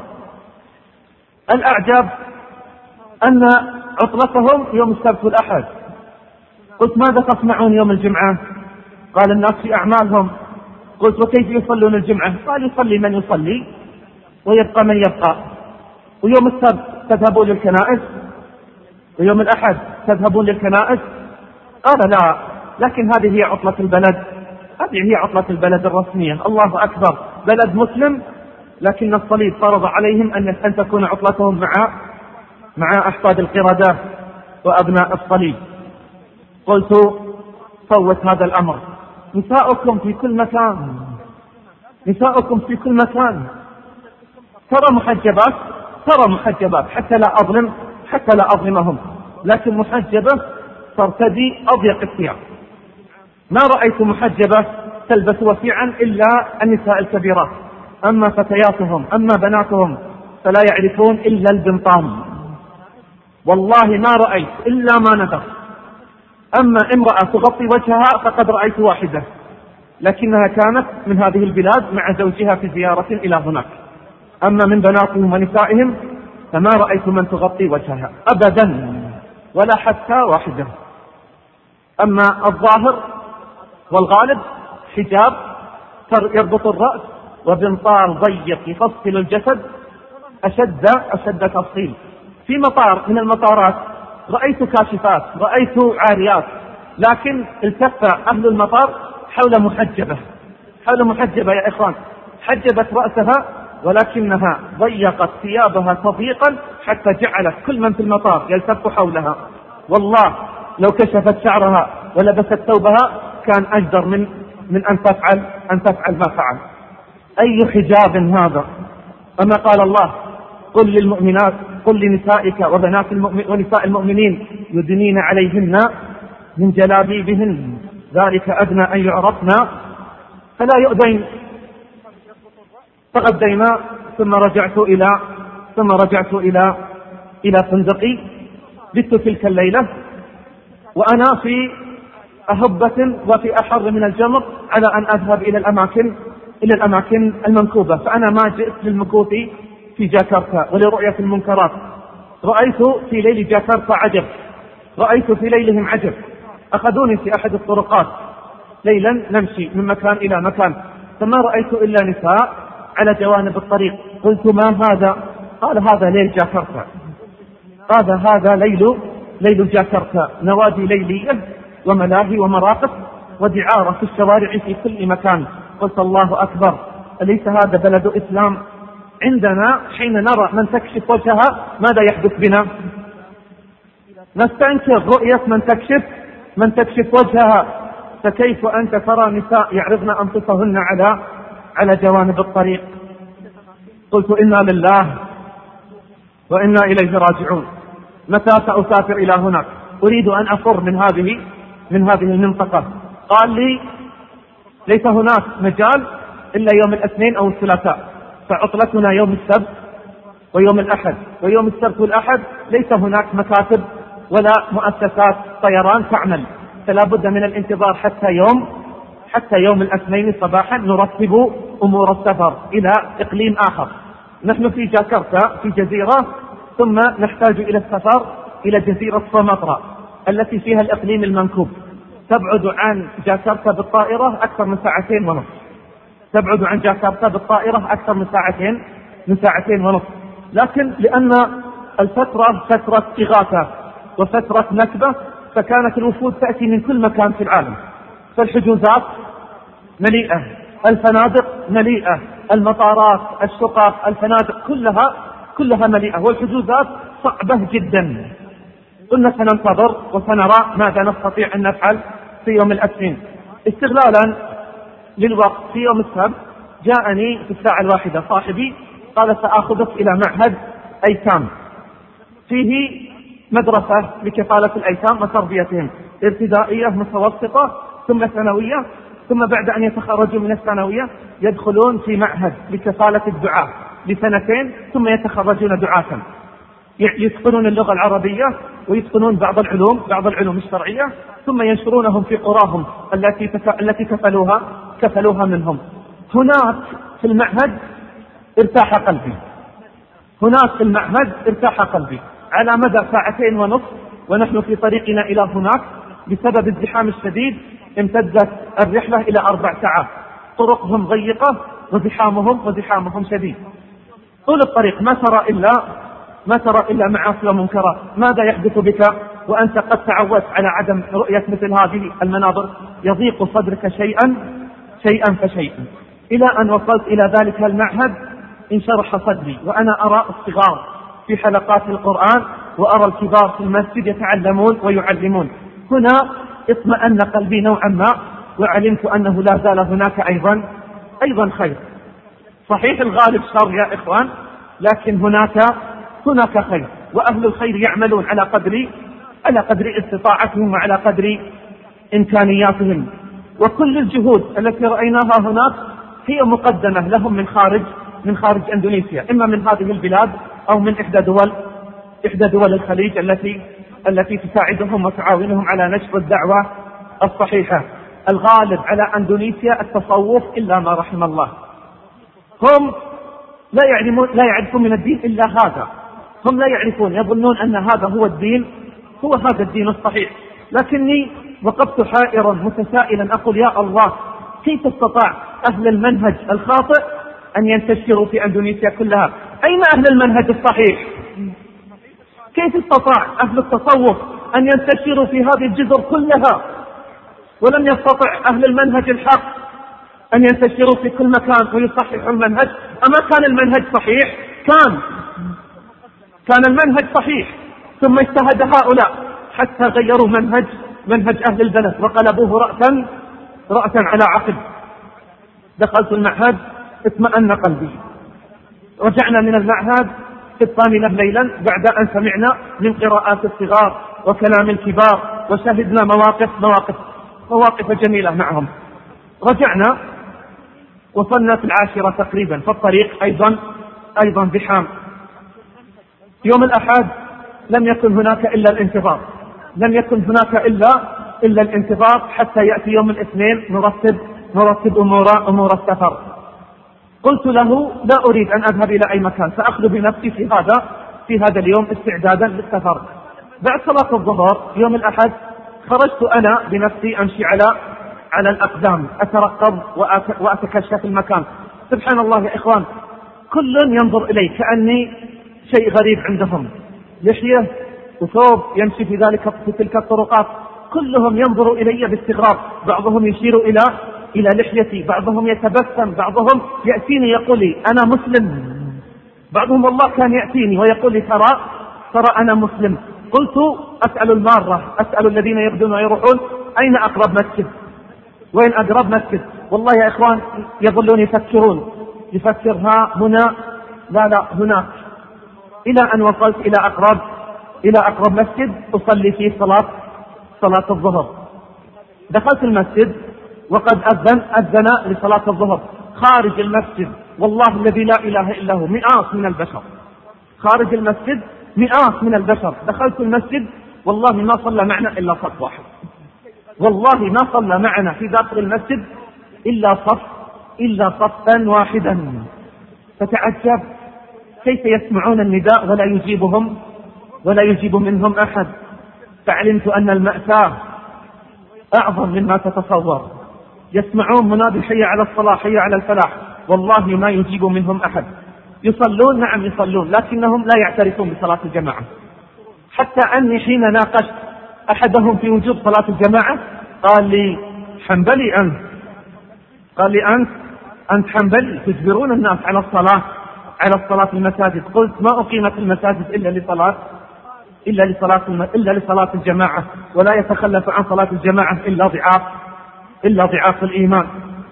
الأعجب أن عطلتهم يوم السبت والأحد. قلت ماذا تصنعون يوم الجمعة؟ قال الناس في أعمالهم. قلت وكيف يصلون الجمعة؟ قال يصلي من يصلي ويبقى من يبقى. ويوم السبت تذهبون للكنائس ويوم الأحد تذهبون للكنائس؟ قال لا، لكن هذه هي عطلة البلد، هذه هي عطلة البلد الرسمية. الله أكبر، بلد مسلم لكن الصليب فرض عليهم أن أن تكون عطلتهم مع مع أحفاد القردة وأبناء الصليب. قلت صوت هذا الأمر. نساؤكم في كل مكان، نساؤكم في كل مكان ترى محجبات، ترى محجبات حتى لا أظلم حتى لا أظلمهم، لكن محجبة ترتدي أضيق الثياب. ما رأيت محجبة تلبس وسيعا إلا النساء الكبيرات، أما فتياتهم أما بناتهم فلا يعرفون إلا البنطام. والله ما رأيت إلا ما نذر. أما امرأة تغطي وجهها فقد رأيت واحدة، لكنها كانت من هذه البلاد مع زوجها في زيارة إلى هناك. أما من بناتهم ونسائهم فما رأيت من تغطي وجهها أبدا ولا حتى واحدة. أما الظاهر والغالب حجاب يربط الرأس وبنطال ضيق يفصل الجسد أشد أشد تفصيل. في مطار من المطارات رأيت كاشفات، رأيت عاريات، لكن التف أهل المطار حول محجبة، حول محجبة يا إخوان، حجبت رأسها ولكنها ضيقت ثيابها تضييقا حتى جعلت كل من في المطار يلتف حولها. والله لو كشفت شعرها ولبست ثوبها كان أجدر من من أن تفعل أن تفعل ما فعل. أي حجاب هذا؟ أما قال الله قل للمؤمنات قل لنسائك وبنات المؤمن ونساء المؤمنين يدنين عليهن من جلابيبهن ذلك أدنى أن يعرفنا فلا يؤذين. تغدينا ثم رجعت إلى ثم رجعت إلى إلى فندقي. بت تلك الليلة وأنا في أهبة وفي أحر من الجمر على أن أذهب إلى الأماكن إلى الأماكن المنكوبة. فأنا ما جئت للمكوث في جاكرتا ولرؤية المنكرات. رأيت في ليل جاكرتا عجب، رأيت في ليلهم عجب. أخذوني في أحد الطرقات ليلا نمشي من مكان إلى مكان، فما رأيت إلا نساء على جوانب الطريق. قلت ما هذا؟ قال هذا ليل جاكرتا، هذا هذا ليل ليل جاكرتا، نوادي ليلية وملاهي ومراقص ودعارة في الشوارع في كل مكان. قلت الله أكبر، أليس هذا بلد إسلام؟ عندنا حين نرى من تكشف وجهها ماذا يحدث بنا؟ نستنكر رؤية من تكشف من تكشف وجهها، فكيف أنت ترى نساء يعرضن أنفسهن على على جوانب الطريق؟ قلت إنا لله وإنا إليه راجعون. متى سأسافر إلى هناك؟ أريد أن أفر من هذه من هذه المنطقة. قال لي ليس هناك مجال إلا يوم الاثنين أو الثلاثاء، فعطلتنا يوم السبت ويوم الأحد، ويوم السبت والأحد ليس هناك مكاتب ولا مؤسسات طيران تعمل، فلا بد من الانتظار حتى يوم حتى يوم الاثنين صباحا نرتب أمور السفر إلى إقليم آخر. نحن في جاكرتا في جزيرة، ثم نحتاج إلى السفر إلى جزيرة سومطرة التي فيها الإقليم المنكوب، تبعد عن جاكرتا بالطائرة أكثر من ساعتين ونصف، تبعد عن جاكرتا بالطائرة أكثر من ساعتين من ساعتين ونصف. لكن لأن الفترة فترة إغاثة وفترة نكبة، فكانت الوفود تأتي من كل مكان في العالم، فالحجوزات مليئة، الفنادق مليئة، المطارات، الشقق، الفنادق كلها كلها مليئة، والحجوزات صعبة جدا. قلنا سننتظر وسنرى ماذا نستطيع أن نفعل في يوم الاثنين. استغلالا للوقت في يوم السبت جاءني في الساعة الواحدة صاحبي قال سأخذك إلى معهد أيتام فيه مدرسة لكفالة الأيتام وتربيتهم، ابتدائية متوسطة ثم ثانوية، ثم بعد أن يتخرجوا من الثانوية يدخلون في معهد لكفالة الدعاة لسنتين، ثم يتخرجون دعاة يتقنون اللغة العربية ويتقنون بعض العلوم بعض العلوم الشرعية، ثم ينشرونهم في قراهم التي التي كفلوها كفلوها منهم. هناك في المعهد ارتاح قلبي. هناك في المعهد ارتاح قلبي على مدى ساعتين ونصف ونحن في طريقنا إلى هناك. بسبب الزحام الشديد امتدت الرحلة إلى أربع ساعات. طرقهم ضيقة وزحامهم وزحامهم شديد طول الطريق. ما ترى إلا ما ترى إلا معاصي ومنكرات. ماذا يحدث بك وأنت قد تعودت على عدم رؤية مثل هذه المناظر؟ يضيق صدرك شيئا شيئا فشيئا، إلى أن وصلت إلى ذلك المعهد انشرح صدري وأنا أرى الصغار في حلقات القرآن وأرى الكبار في المسجد يتعلمون ويعلمون. هنا اطمأن قلبي نوعا ما وعلمت أنه لا زال هناك أيضا أيضا خير. صحيح الغالب شر يا إخوان، لكن هناك هناك خير، وأهل الخير يعملون على قدر على قدر استطاعتهم وعلى قدر إمكانياتهم. وكل الجهود التي رأيناها هناك هي مقدمة لهم من خارج من خارج إندونيسيا، إما من هذه البلاد أو من إحدى دول إحدى دول الخليج التي التي تساعدهم وتعاونهم على نشر الدعوة الصحيحة. الغالب على إندونيسيا التصوف إلا ما رحم الله. هم لا يعلمون لا يعرفون من الدين إلا هذا. هم لا يعرفون، يظنون أن هذا هو الدين، هو هذا الدين الصحيح. لكني وقفت حائرا متسائلا أقول يا الله، كيف استطاع أهل المنهج الخاطئ أن ينتشروا في إندونيسيا كلها؟ أين أهل المنهج الصحيح؟ كيف استطاع أهل التصوف أن ينتشروا في هذه الجزر كلها ولم يستطع أهل المنهج الحق أن ينتشروا في كل مكان ويصححوا المنهج؟ أما كان المنهج صحيح؟ كان كان المنهج صحيح، ثم اجتهد هؤلاء حتى غيروا منهج منهج أهل البلد وقلبوه رأسا رأسا على عقب. دخلت المعهد اطمأن قلبي. رجعنا من المعهد في الثامنة ليلا بعد أن سمعنا من قراءات الصغار وكلام الكبار وشهدنا مواقف مواقف مواقف جميلة معهم. رجعنا وصلنا في العاشرة تقريبا، فالطريق أيضا أيضا زحام. يوم الأحد لم يكن هناك إلا الانتظار، لم يكن هناك إلا إلا الانتظار حتى يأتي يوم الاثنين نرتب نرتب أمور أمور السفر. قلت له لا أريد أن أذهب إلى أي مكان، سأخذ بنفسي في هذا في هذا اليوم استعدادا للسفر. بعد صلاة الظهر يوم الأحد خرجت أنا بنفسي أمشي على على الأقدام أترقب وأتكشف المكان. سبحان الله يا إخوان، كل ينظر إلي كأني شيء غريب عندهم، لحية وثوب يمشي في ذلك في تلك الطرقات، كلهم ينظر إلي باستغراب. بعضهم يشير إلى إلى لحيتي، بعضهم يتبسم، بعضهم يأتيني يقول لي أنا مسلم، بعضهم والله كان يأتيني ويقول لي ترى ترى أنا مسلم. قلت أسأل المارة، أسأل الذين يبدون ويروحون أين أقرب مسجد، وين أقرب مسجد. والله يا إخوان يظلون يفكرون يفكر ها هنا لا لا هناك، إلى أن وصلت إلى أقرب إلى أقرب مسجد أصلي فيه صلاة صلاة الظهر. دخلت المسجد وقد أذن أذن لصلاة الظهر. خارج المسجد والله الذي لا إله إلا هو مئات من البشر، خارج المسجد مئات من البشر. دخلت المسجد والله ما صلى معنا إلا صف واحد، والله ما صلى معنا في داخل المسجد إلا صف إلا صفا واحدا. فتعجب كيف يسمعون النداء ولا يجيبهم ولا يجيب منهم أحد. فعلمت أن المأساة أعظم مما تتصور. يسمعون منادي حي على الصلاة حي على الفلاح، والله ما يجيب منهم أحد. يصلون نعم يصلون، لكنهم لا يعترفون بصلاة الجماعة. حتى أني حين ناقشت أحدهم في وجوب صلاة الجماعة قال لي حنبلي أنت، قال لي أنت أنت حنبلي تجبرون الناس على الصلاة على الصلاة في المساجد. قلت ما أقيمت المساجد إلا لصلاة إلا لصلاة إلا لصلاة الجماعة، ولا يتخلف عن صلاة الجماعة إلا ضعاف إلا ضعاف الإيمان.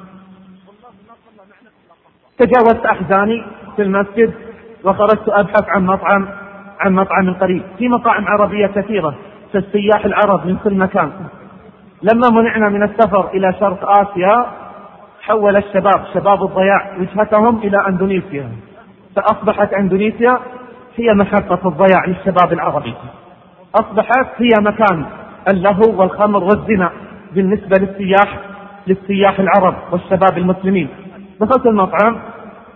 تجاوزت أحزاني في المسجد وخرجت أبحث عن مطعم عن مطعم قريب. في مطاعم عربية كثيرة كالسياح العرب من كل مكان. لما منعنا من السفر إلى شرق آسيا حول الشباب شباب الضياع وجهتهم إلى إندونيسيا، فأصبحت إندونيسيا هي محطة الضياع للشباب العربي، أصبحت هي مكان اللهو والخمر والزنا بالنسبة للسياح للسياح العرب والشباب المسلمين. دخلت المطعم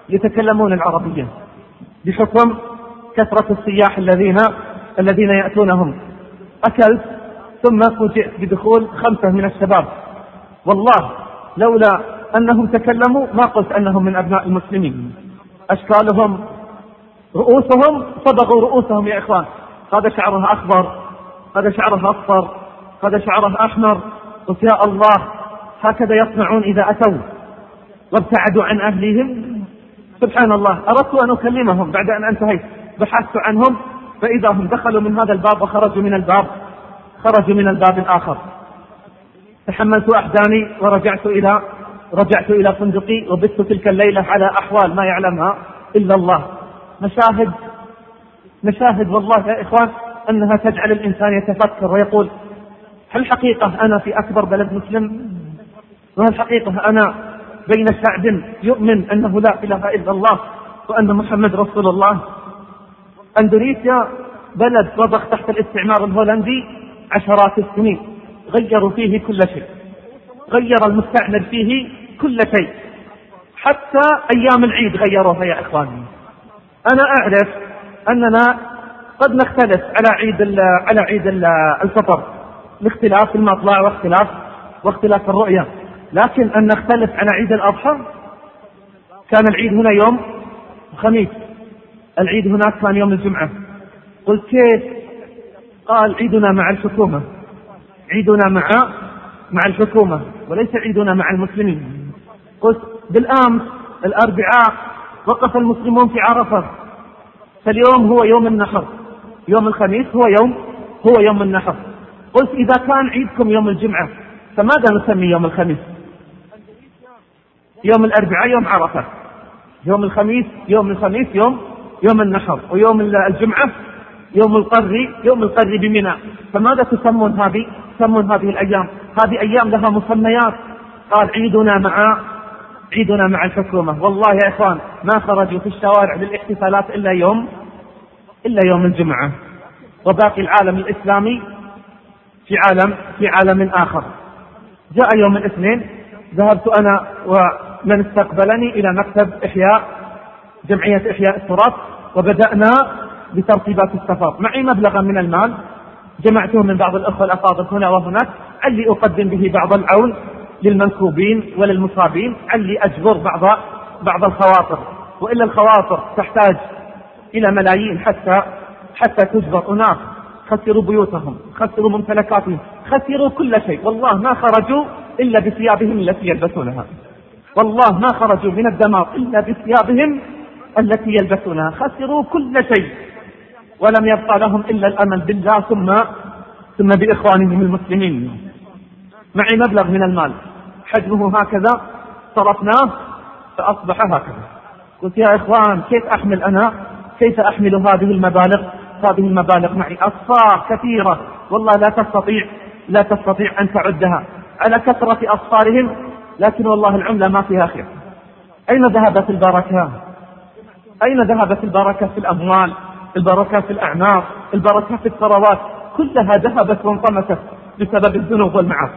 يتكلمون العربية بحكم كثرة السياح الذين الذين يأتونهم. أكلت ثم فوجئت بدخول خمسة من الشباب، والله لولا أنهم تكلموا ما قلت أنهم من أبناء المسلمين. أشكالهم رؤوسهم صبغوا رؤوسهم يا إخوان، هذا شعره أخضر، هذا شعره أصفر، هذا شعره أحمر. قلت يا الله هكذا يصنعون إذا أتوا وابتعدوا عن أهلهم؟ سبحان الله. أردت أن أكلمهم بعد أن انتهيت، بحثت عنهم فإذا هم دخلوا من هذا الباب وخرجوا من الباب خرجوا من الباب الآخر. تحملت أحزاني ورجعت إلى رجعت إلى فندقي، وبت تلك الليلة على أحوال ما يعلمها إلا الله. مشاهد مشاهد والله يا إخوان أنها تجعل الإنسان يتفكر ويقول هل حقيقة أنا في أكبر بلد مسلم؟ وهل حقيقة أنا بين شعب يؤمن أنه لا إله إلا الله وأن محمد رسول الله؟ أندونيسيا بلد وضخ تحت الاستعمار الهولندي عشرات السنين، غيروا فيه كل شيء، غير المستعمر فيه كل شيء، حتى أيام العيد غيروها يا إخواني. أنا أعرف أننا قد نختلف على عيد على عيد الفطر لاختلاف المطلع واختلاف واختلاف الرؤية، لكن أن نختلف على عيد الأضحى. كان العيد هنا يوم الخميس، العيد هناك كان يوم الجمعة. قلت كيف؟ قال عيدنا مع الحكومة، عيدنا مع مع الحكومة وليس عيدنا مع المسلمين. قلت بالأمس الأربعاء وقف المسلمون في عرفة، فاليوم هو يوم النحر، يوم الخميس هو يوم هو يوم النحر. قلت إذا كان عيدكم يوم الجمعة فماذا نسمي يوم الخميس؟ يوم الأربعاء يوم عرفة، يوم الخميس يوم الخميس يوم يوم النحر، ويوم الجمعة يوم القري يوم القري بمنى. فماذا تسمون هذه تسمون هذه الأيام؟ هذه أيام لها مسميات. قال عيدنا مع عيدنا مع الحكومة. والله يا إخوان ما خرجوا في الشوارع للاحتفالات إلا يوم إلا يوم الجمعة، وباقي العالم الإسلامي في عالم في عالم آخر. جاء يوم الاثنين، ذهبت أنا ومن استقبلني إلى مكتب إحياء جمعية إحياء التراث، وبدأنا بترتيبات السفر. معي مبلغا من المال جمعته من بعض الأخوة الأفاضل هنا وهناك، علي أقدم به بعض العون للمنكوبين وللمصابين، علي أجبر بعض بعض الخواطر، وإلا الخواطر تحتاج إلى ملايين حتى حتى تجبر. أناس خسروا بيوتهم، خسروا ممتلكاتهم، خسروا كل شيء، والله ما خرجوا إلا بثيابهم التي يلبسونها، والله ما خرجوا من الدمار إلا بثيابهم التي يلبسونها، خسروا كل شيء، ولم يبقى لهم إلا الأمل بالله ثم ثم بإخوانهم المسلمين. معي مبلغ من المال حجمه هكذا، صرفناه فأصبح هكذا. قلت يا إخوان كيف أحمل أنا كيف أحمل هذه المبالغ هذه المبالغ معي؟ أصفار كثيرة والله لا تستطيع لا تستطيع أن تعدها على كثرة أصفارهم، لكن والله العملة ما فيها خير. أين ذهبت البركة؟ أين ذهبت البركة في الأموال، البركة في الأعمار، البركة في الثروات؟ كلها ذهبت وانطمست بسبب الذنوب والمعاصي.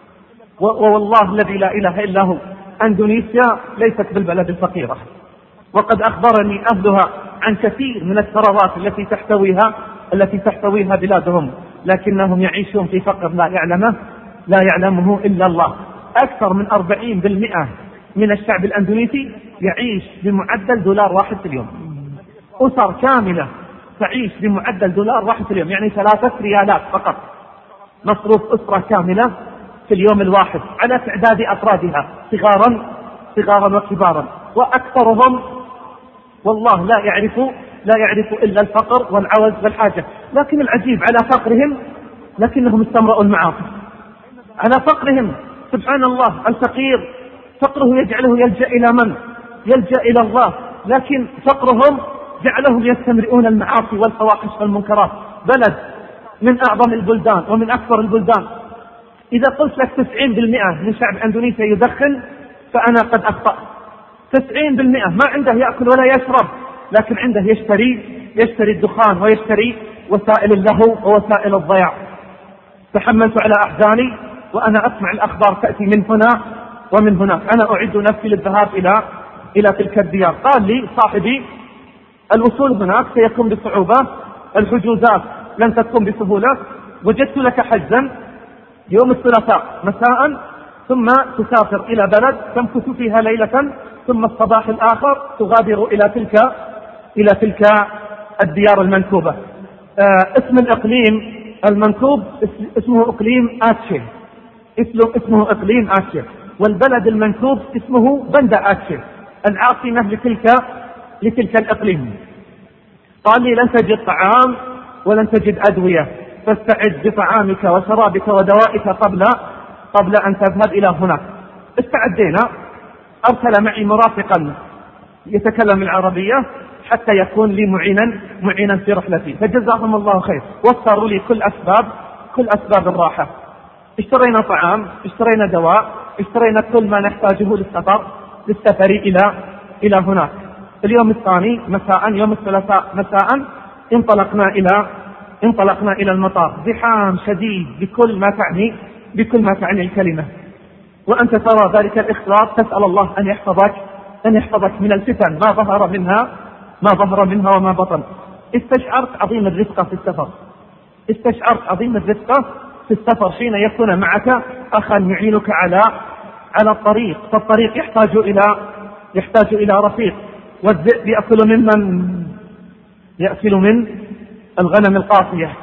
والله الذي لا إله إلا هو أندونيسيا ليست بالبلد الفقيرة، وقد أخبرني أهلها عن كثير من الثروات التي تحتويها التي تحتويها بلادهم، لكنهم يعيشون في فقر لا يعلمه لا يعلمه إلا الله. أكثر من أربعين بالمئة من الشعب الأندونيسي يعيش بمعدل دولار واحد في اليوم. أسر كاملة تعيش بمعدل دولار واحد في اليوم، يعني ثلاثة ريالات فقط مصروف أسرة كاملة في اليوم الواحد على تعداد أفرادها صغارا صغارا وكبارا، وأكثرهم والله لا يعرفوا لا يعرفوا إلا الفقر والعوز والحاجة. لكن العجيب على فقرهم لكنهم استمرأوا المعاصي. على فقرهم سبحان الله الفقير فقره يجعله يلجأ إلى من؟ يلجأ إلى الله، لكن فقرهم جعلهم يستمرئون المعاصي والفواحش والمنكرات. بلد من أعظم البلدان ومن أكثر البلدان، إذا قلت لك تسعين بالمئة من شعب أندونيسيا يدخن فأنا قد أخطأ. تسعين بالمئة ما عنده يأكل ولا يشرب، لكن عنده يشتري يشتري الدخان ويشتري وسائل اللهو ووسائل الضياع. تحملت على أحزاني وأنا أسمع الأخبار تأتي من هنا ومن هناك. أنا أعد نفسي للذهاب إلى إلى تلك الديار. قال لي صاحبي الوصول هناك سيكون بصعوبة، الحجوزات لن تكون بسهولة، وجدت لك حجزا يوم الثلاثاء مساء، ثم تسافر إلى بلد تمكث فيها ليلة، ثم الصباح الآخر تغادر إلى تلك إلى تلك الديار المنكوبة. آه اسم الإقليم المنكوب اسمه إقليم آتشي، اسمه إقليم آتشي، والبلد المنكوب اسمه بندا آتشي العاصمة لتلك لتلك الإقليم. قال لي لن تجد طعام ولن تجد أدوية، فاستعد بطعامك وشرابك ودوائك قبل قبل أن تذهب إلى هناك. استعدينا، أرسل معي مرافقا يتكلم العربية حتى يكون لي معينا معينا في رحلتي، فجزاهم الله خير، وفروا لي كل أسباب كل أسباب الراحة. اشترينا طعام، اشترينا دواء، اشترينا كل ما نحتاجه للسفر للسفر إلى إلى هناك. اليوم الثاني مساء، يوم الثلاثاء مساء، انطلقنا إلى انطلقنا إلى المطار. زحام شديد بكل ما تعني بكل ما تعني الكلمة، وأنت ترى ذلك الاختلاط، تسأل الله أن يحفظك أن يحفظك من الفتن ما ظهر منها ما ظهر منها وما بطن. استشعرت عظيم الرفقة في السفر، استشعرت عظيم الرفقة في السفر حين يكون معك أخا يعينك على على الطريق، فالطريق يحتاج إلى يحتاج إلى رفيق، والذئب يأكل ممن يأكل من الغنم القاصية.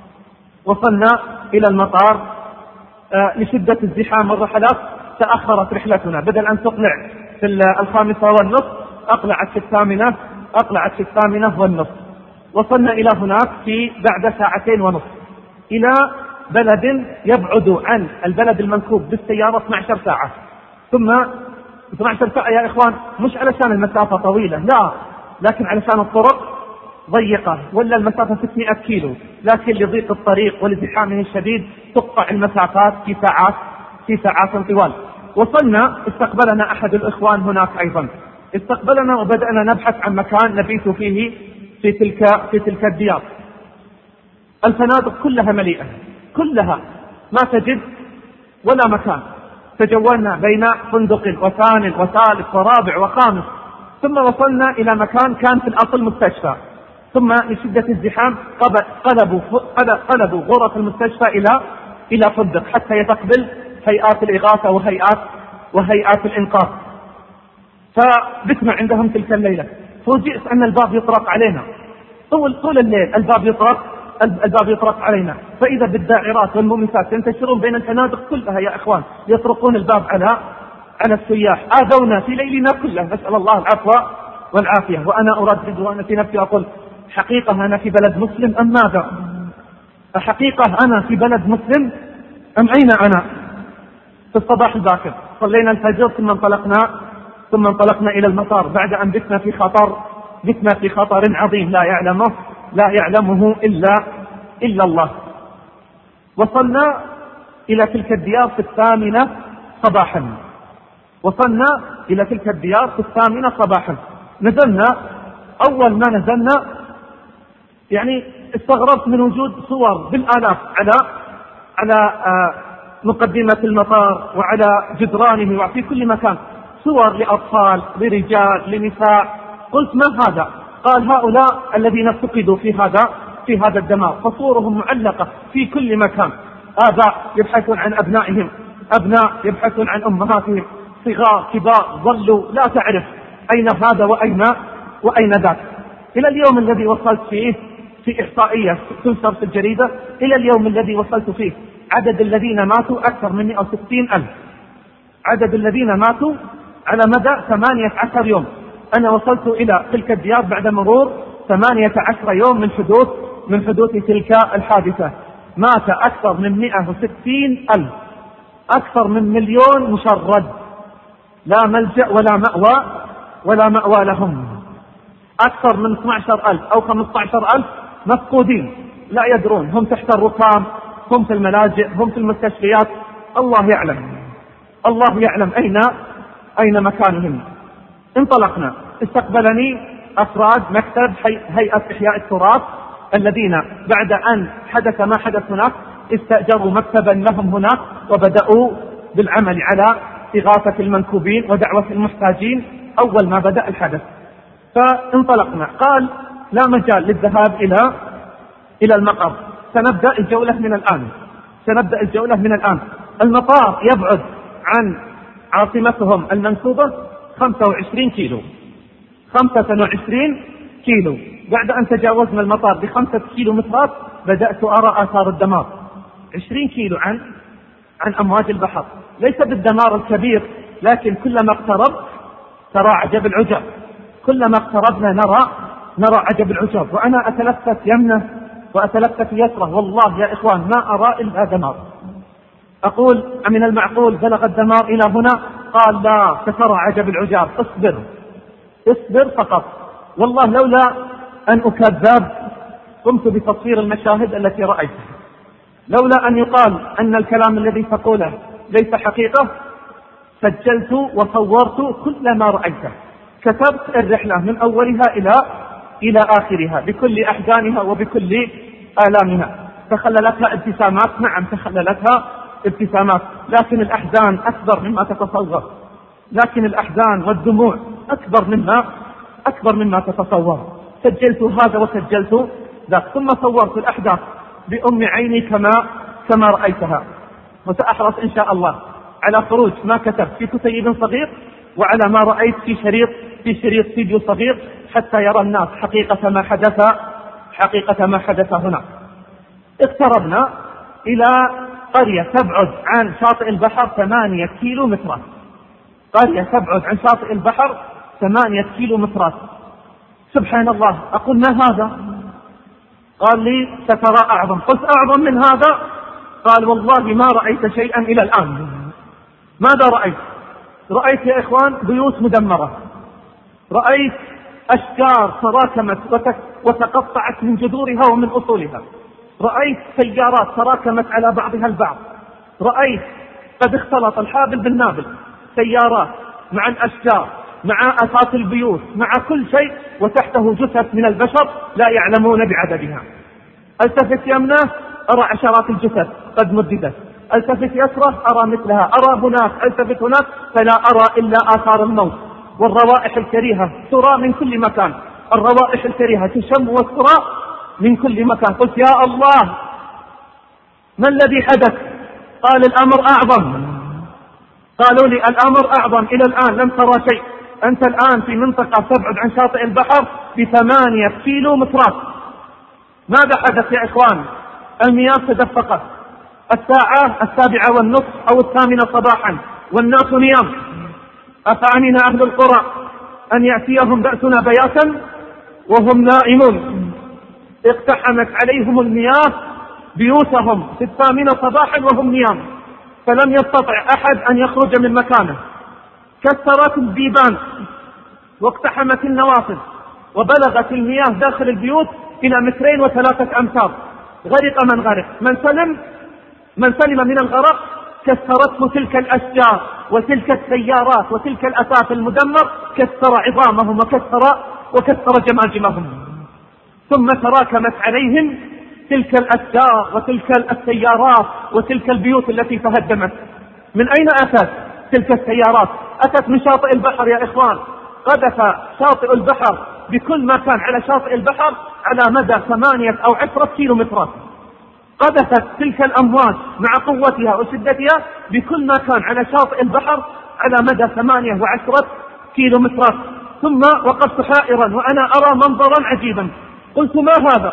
وصلنا إلى المطار آه لشدة الزحام والرحلات تأخرت رحلتنا، بدل أن تقلع في الخامسة والنصف أقلعت في الثامنة أقلعت في الثامنة والنصف. وصلنا إلى هناك في بعد ساعتين ونصف إلى بلد يبعد عن البلد المنكوب بالسيارة اثنتي عشرة ساعة. ثم اثنتي عشرة ساعة يا إخوان مش علشان المسافة طويلة، لا، لكن علشان الطرق ضيقة، ولا المسافة ستمائة كيلو، لكن لضيق الطريق ولزحامه الشديد تقطع المسافات في ساعات في ساعات طوال. وصلنا، استقبلنا أحد الإخوان هناك أيضا، استقبلنا وبدأنا نبحث عن مكان نبيت فيه في تلك في تلك الديار. الفنادق كلها مليئة، كلها ما تجد ولا مكان. تجولنا بين فندق وثان وثالث ورابع وخامس، ثم وصلنا إلى مكان كان في الأصل مستشفى، ثم لشدة الزحام قلبوا قلبوا غرف المستشفى إلى إلى فندق حتى يتقبل هيئات الإغاثة وهيئات وهيئات الإنقاذ. فبتنا عندهم تلك الليلة، فوجئت أن الباب يطرق علينا طول طول الليل، الباب يطرق الباب يطرق علينا، فإذا بالداعرات والمومسات ينتشرون بين الفنادق كلها يا إخوان، يطرقون الباب على على السياح. آذونا في ليلنا كله، نسأل الله العفو والعافية. وأنا أردد وأنا في نفسي أقول حقيقة أنا في بلد مسلم أم ماذا؟ حقيقة أنا في بلد مسلم أم أين أنا؟ في الصباح الباكر صلينا الفجر، ثم انطلقنا ثم انطلقنا إلى المطار بعد أن بتنا في خطر بتنا في خطر عظيم لا يعلمه لا يعلمه إلا إلا الله. وصلنا إلى تلك الديار في الثامنة صباحا وصلنا إلى تلك الديار في الثامنة صباحا. نزلنا، أول ما نزلنا يعني استغربت من وجود صور بالآلاف على على آه مقدمة المطار وعلى جدرانه وفي كل مكان، صور لأطفال لرجال لنساء. قلت ما هذا؟ قال هؤلاء الذين فقدوا في هذا في هذا الدمار، فصورهم معلقة في كل مكان، آباء يبحثون عن أبنائهم، أبناء يبحثون عن أمهاتهم، صغار كبار ظلوا لا تعرف أين هذا وأين وأين ذاك. إلى اليوم الذي وصلت فيه في إحصائية تنشر في الجريدة، إلى اليوم الذي وصلت فيه عدد الذين ماتوا أكثر من مئة وستين ألف، عدد الذين ماتوا على مدى ثمانية عشر يوم. أنا وصلت إلى تلك الديار بعد مرور ثمانية عشر يوم من حدوث من حدوث تلك الحادثة. مات أكثر من مئة وستين ألف، أكثر من مليون مشرد، لا ملجأ ولا مأوى ولا مأوى لهم. أكثر من اثني عشر ألف أو خمسة عشر ألف مفقودين لا يدرون، هم تحت الركام، هم في الملاجئ، هم في المستشفيات، الله يعلم الله يعلم أين أين مكانهم. انطلقنا، استقبلني أفراد مكتب هيئة إحياء التراث الذين بعد أن حدث ما حدث هناك استأجروا مكتبا لهم هناك وبدأوا بالعمل على إغاثة المنكوبين ودعوة المحتاجين أول ما بدأ الحدث. فانطلقنا. قال لا مجال للذهاب إلى إلى المقر، سنبدأ الجولة من الآن سنبدأ الجولة من الآن. المطار يبعد عن عاصمتهم المنكوبة خمسة وعشرين كيلو خمسة وعشرين كيلو. بعد أن تجاوزنا المطار بخمسة كيلو مترات بدأت أرى آثار الدمار. عشرين كيلو عن عن أمواج البحر، ليس بالدمار الكبير، لكن كلما اقترب ترى عجب العجب، كلما اقتربنا نرى نرى عجب العجب. وأنا أتلفت يمنه وأتلفت يسره، والله يا إخوان ما أرى إلا دمار. أقول أمن المعقول بلغ الدمار إلى هنا؟ قال لا، سترى عجب العجاب، اصبر اصبر فقط. والله لولا أن أكذب قمت بتصوير المشاهد التي رأيتها، لولا أن يقال أن الكلام الذي تقوله ليس حقيقة سجلت وصورت كل ما رأيته. كتبت الرحلة من أولها إلى إلى آخرها بكل أحزانها وبكل آلامها. تخللتها ابتسامات، نعم تخللتها ابتسامات، لكن الأحزان أكبر مما تتصور، لكن الأحزان والدموع أكبر مما أكبر مما تتصور. سجلت هذا وسجلت ذاك، ثم صورت الأحداث بأم عيني كما كما رأيتها. وسأحرص إن شاء الله على خروج ما كتبت في كتيب صغير وعلى ما رأيت في شريط في شريط فيديو صغير حتى يرى الناس حقيقة ما حدث حقيقة ما حدث هنا. اقتربنا إلى قرية تبعد عن شاطئ البحر ثمانية كيلو مترات، قرية تبعد عن شاطئ البحر ثمانية كيلو مترات. سبحان الله، أقول ما هذا؟ قال لي سترى أعظم. قلت أعظم من هذا؟ قال والله ما رأيت شيئا إلى الآن. ماذا رأيت؟ رأيت يا إخوان بيوت مدمرة، رأيت أشجار تراكمت وتقطعت من جذورها ومن أصولها، رأيت سيارات تراكمت على بعضها البعض، رأيت قد اختلط الحابل بالنابل، سيارات مع الأشجار مع أساس البيوت مع كل شيء، وتحته جثث من البشر لا يعلمون بعددها. التفت يمنه أرى عشرات الجثث قد مددت، التفت يسره أرى مثلها، أرى هناك، التفت هناك فلا أرى إلا آثار الموت والروائح الكريهة ترى من كل مكان، الروائح الكريهة تشم وترى من كل مكان. قلت يا الله ما الذي حدث؟ قال الأمر أعظم. قالوا لي الأمر أعظم، إلى الآن لم ترى شيء، أنت الآن في منطقة تبعد عن شاطئ البحر بثمانية كيلو مترات. ماذا حدث يا إخوان؟ المياه تدفقت، الساعة السابعة والنصف أو الثامنة صباحا والناس نيام. أفأمن أهل القرى أن يأتيهم بأسنا بياتا وهم نائمون. اقتحمت عليهم المياه بيوتهم في الثامنة صباحا وهم نيام، فلم يستطع أحد أن يخرج من مكانه. كسرت البيبان واقتحمت النوافذ، وبلغت المياه داخل البيوت إلى مترين وثلاثة أمتار. غرق من غرق، من سلم من سلم من الغرق كسرته تلك الأشجار وتلك السيارات وتلك الأثاث المدمر، كسر عظامهم وكسر وكسر جماجمهم. ثم تراكمت عليهم تلك الأشجار وتلك السيارات وتلك البيوت التي تهدمت. من أين أتت تلك السيارات؟ أتت من شاطئ البحر يا إخوان. قذف شاطئ البحر بكل ما كان على شاطئ البحر على مدى ثمانية أو عشرة كيلومترات. قذفت تلك الأمواج مع قوتها وشدتها بكل ما كان على شاطئ البحر على مدى ثمانية وعشرة كيلومترات. ثم وقفت حائرا وأنا أرى منظرا عجيبا. قلت ما هذا؟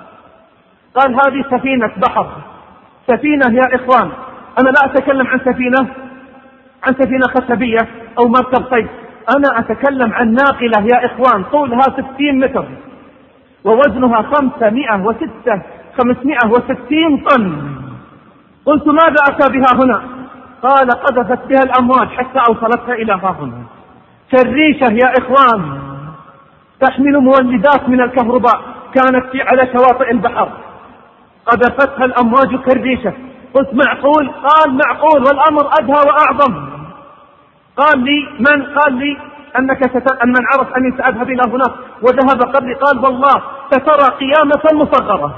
قال هذه سفينة بحر، سفينة يا إخوان. أنا لا أتكلم عن سفينة عن سفينة خشبية أو مركب صيد، أنا أتكلم عن ناقلة يا إخوان طولها ستين متر ووزنها خمسمائة وستة خمسمائة وستين طن. قلت ماذا أتى بها هنا؟ قال قذفت بها الأمواج حتى أوصلتها إلى ها هنا. كالريشة يا إخوان تحمل مولدات من الكهرباء كانت في على شواطئ البحر، قذفتها الأمواج كالريشة. قلت معقول؟ قال معقول، والأمر أدهى وأعظم. قال لي من؟ قال لي أنك ست... أن من عرف أني سأذهب إلى هناك وذهب قبلي قال والله سترى قيامة مصغرة،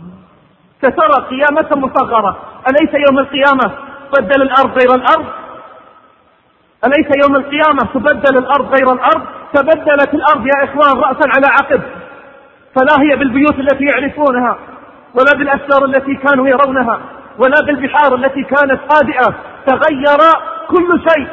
سترى قيامة مصغرة. أليس يوم القيامة بدل الأرض غير الأرض؟ أليس يوم القيامة تبدل الأرض غير الأرض؟ تبدلت الأرض يا إخوان رأسا على عقب، فلا هي بالبيوت التي يعرفونها، ولا بالأشجار التي كانوا يرونها، ولا بالبحار التي كانت هادئة. تغير كل شيء.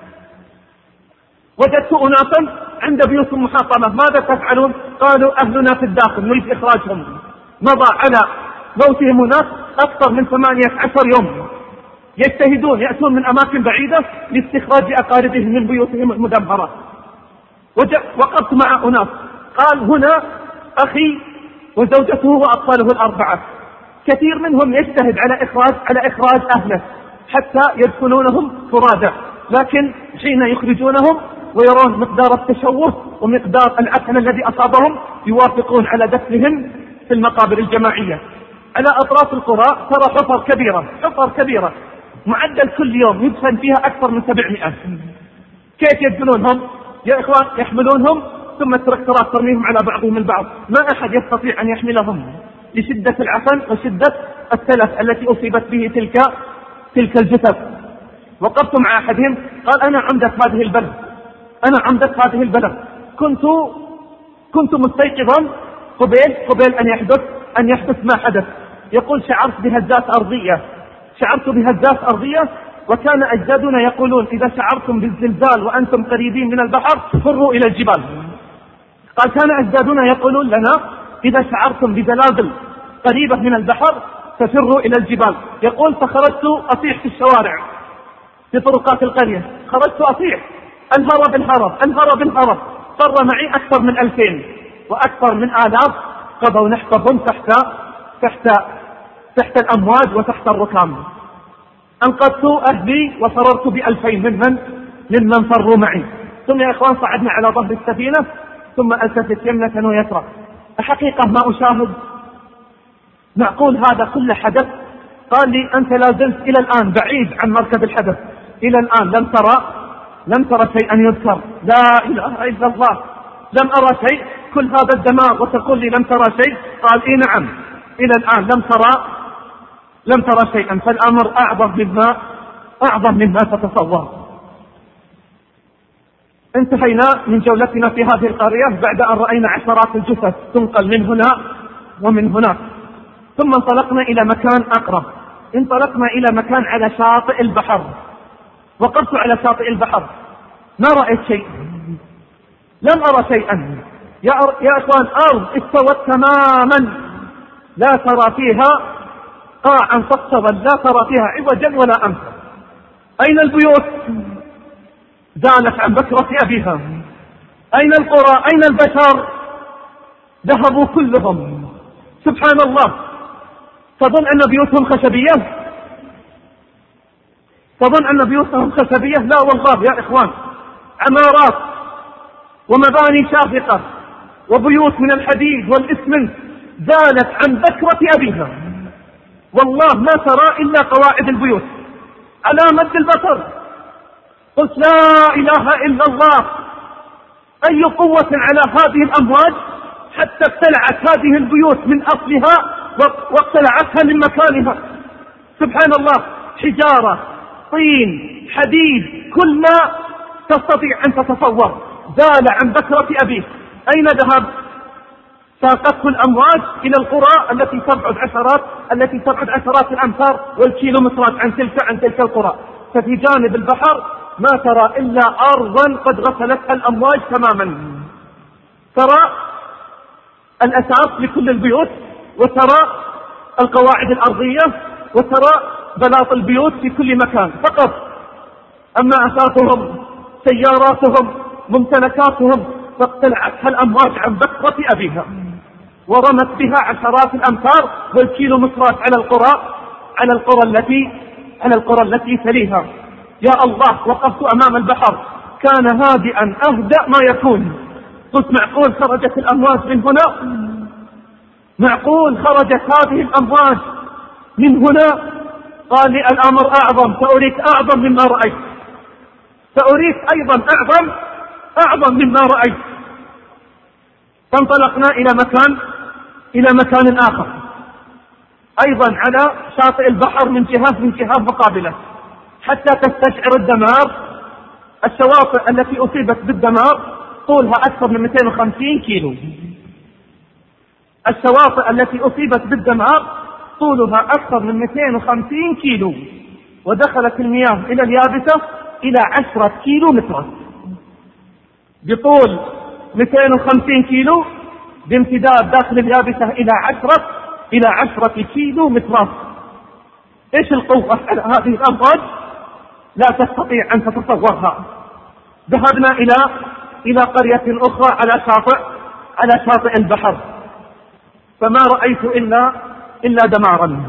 وجدت أناسا عند بيوت محاطمة، ماذا تفعلون؟ قالوا أهلنا في الداخل نريد إخراجهم. مضى على موتهم ناس أكثر من ثمانية عشر يوم يجتهدون، يأتون من أماكن بعيدة لاستخراج أقاربهم من بيوتهم المدمرة. وقفت مع أناس، قال هنا أخي وزوجته وأطفاله الأربعة، كثير منهم يجتهد على إخراج على إخراج أهله حتى يدفنونهم فرادى، لكن حين يخرجونهم ويرون مقدار التشوه ومقدار العفن الذي أصابهم يوافقون على دفنهم في المقابر الجماعية. على أطراف القرى ترى حفر كبيرة حفر كبيرة معدل كل يوم يدفن فيها أكثر من سبعمائة. كيف يدفنونهم يا إخوان؟ يحملونهم ثم التركترات ترميهم على بعضهم البعض، ما أحد يستطيع أن يحملهم لشدة العفن وشدة التلف التي أصيبت به تلك تلك الجثث. وقفت مع أحدهم قال أنا عمدة هذه البلد أنا عمدة هذه البلد كنت كنت مستيقظا قبيل قبيل أن يحدث أن يحدث ما حدث. يقول شعرت بهزات أرضية شعرت بهزات أرضية وكان أجدادنا يقولون إذا شعرتم بالزلزال وأنتم قريبين من البحر فروا إلى الجبال. قال كان أجدادنا يقولون لنا إذا شعرتم بزلازل قريبة من البحر ففروا إلى الجبال. يقول فخرجت أصيح في الشوارع في طرقات القرية، خرجت أصيح الهرب الهرب الهرب الهرب. صار معي أكثر من ألفين وأكثر من آلاف قضوا نحفظهم تحت تحت تحت الأمواج وتحت الركام. أنقذت أهلي وفررت بألفين ممن ممن فروا معي. ثم يا إخوان صعدنا على ظهر السفينة ثم ألتفت يمنة ويسرى. الحقيقة ما أشاهد معقول هذا كل حدث؟ قال لي أنت لا زلت إلى الآن بعيد عن مركز الحدث، إلى الآن لم ترى لم ترى شيئا يذكر. لا إله إلا الله، لم أرى شيء. كل هذا الدمار وتقول لي لم ترى شيء؟ قال إيه نعم، إلى الآن لم ترى لم ترى شيئا. فالأمر أعظم مما أعظم مما تتصور. انتهينا من جولتنا في هذه القرية بعد أن رأينا عشرات الجثث تنقل من هنا ومن هناك، ثم انطلقنا إلى مكان أقرب. انطلقنا إلى مكان على شاطئ البحر. وقفت على شاطئ البحر ما رأيت شيء، لم أرى شيئا. يا, يا أخوان أرض استوت تماما، لا ترى فيها قاعا صفصفا، لا ترى فيها عوجا ولا أمسا. أين البيوت؟ زالت عن بكرة أبيها. أين القرى؟ أين البشر؟ ذهبوا كلهم. سبحان الله، تظن أن بيوتهم خشبية؟ تظن أن بيوتهم خشبية؟ لا والله يا إخوان، عمارات ومباني شاهقة وبيوت من الحديد والإسمنت زالت عن بكرة أبيها. والله ما ترى إلا قواعد البيوت على مد البصر. قلت لا إله إلا الله، أي قوة على هذه الأمواج حتى ابتلعت هذه البيوت من أصلها واقتلعتها من مكانها. سبحان الله، حجارة طين حديد كل ما تستطيع أن تتصور زال عن بكرة أبيه. أين ذهب؟ ساقته الأمواج إلى القرى التي تبعد عشرات التي تبعد عشرات الأمتار والكيلومترات عن تلك عن تلك القرى. ففي جانب البحر ما ترى إلا أرضا قد غسلتها الأمواج تماما. ترى الأساس لكل البيوت، وترى القواعد الأرضية، وترى بلاط البيوت في كل مكان فقط. أما أساسهم سياراتهم ممتلكاتهم فاقتلعتها الأمواج عن بكرة أبيها ورمت بها عشرات الأمتار والكيلومترات على القرى على القرى التي على القرى التي تليها. يا الله، وقفت أمام البحر كان هادئا أهدأ ما يكون. قلت معقول خرجت الأمواج من هنا؟ معقول خرجت هذه الأمواج من هنا؟ قال لي الأمر أعظم، سأريك أعظم مما رأيت، سأريك أيضا أعظم أعظم مما رأيت. فانطلقنا إلى مكان إلى مكان آخر أيضا على شاطئ البحر من جهة من جهة مقابلة حتى تستشعر الدمار الشواطئ التي أصيبت بالدمار طولها أكثر من مئتين وخمسين كيلو. الشواطئ التي أصيبت بالدمار طولها أكثر من مئتين وخمسين كيلو، ودخلت المياه إلى اليابسة إلى عشرة كيلو مترات، بطول مئتين وخمسين كيلو بامتداد داخل اليابسة إلى عشرة إلى عشرة كيلو مترات. إيش القوة على هذه الأمواج؟ لا تستطيع أن تتصورها. ذهبنا إلى إلى قرية أخرى على شاطئ على شاطئ البحر، فما رأيت إلا إلا دمارا.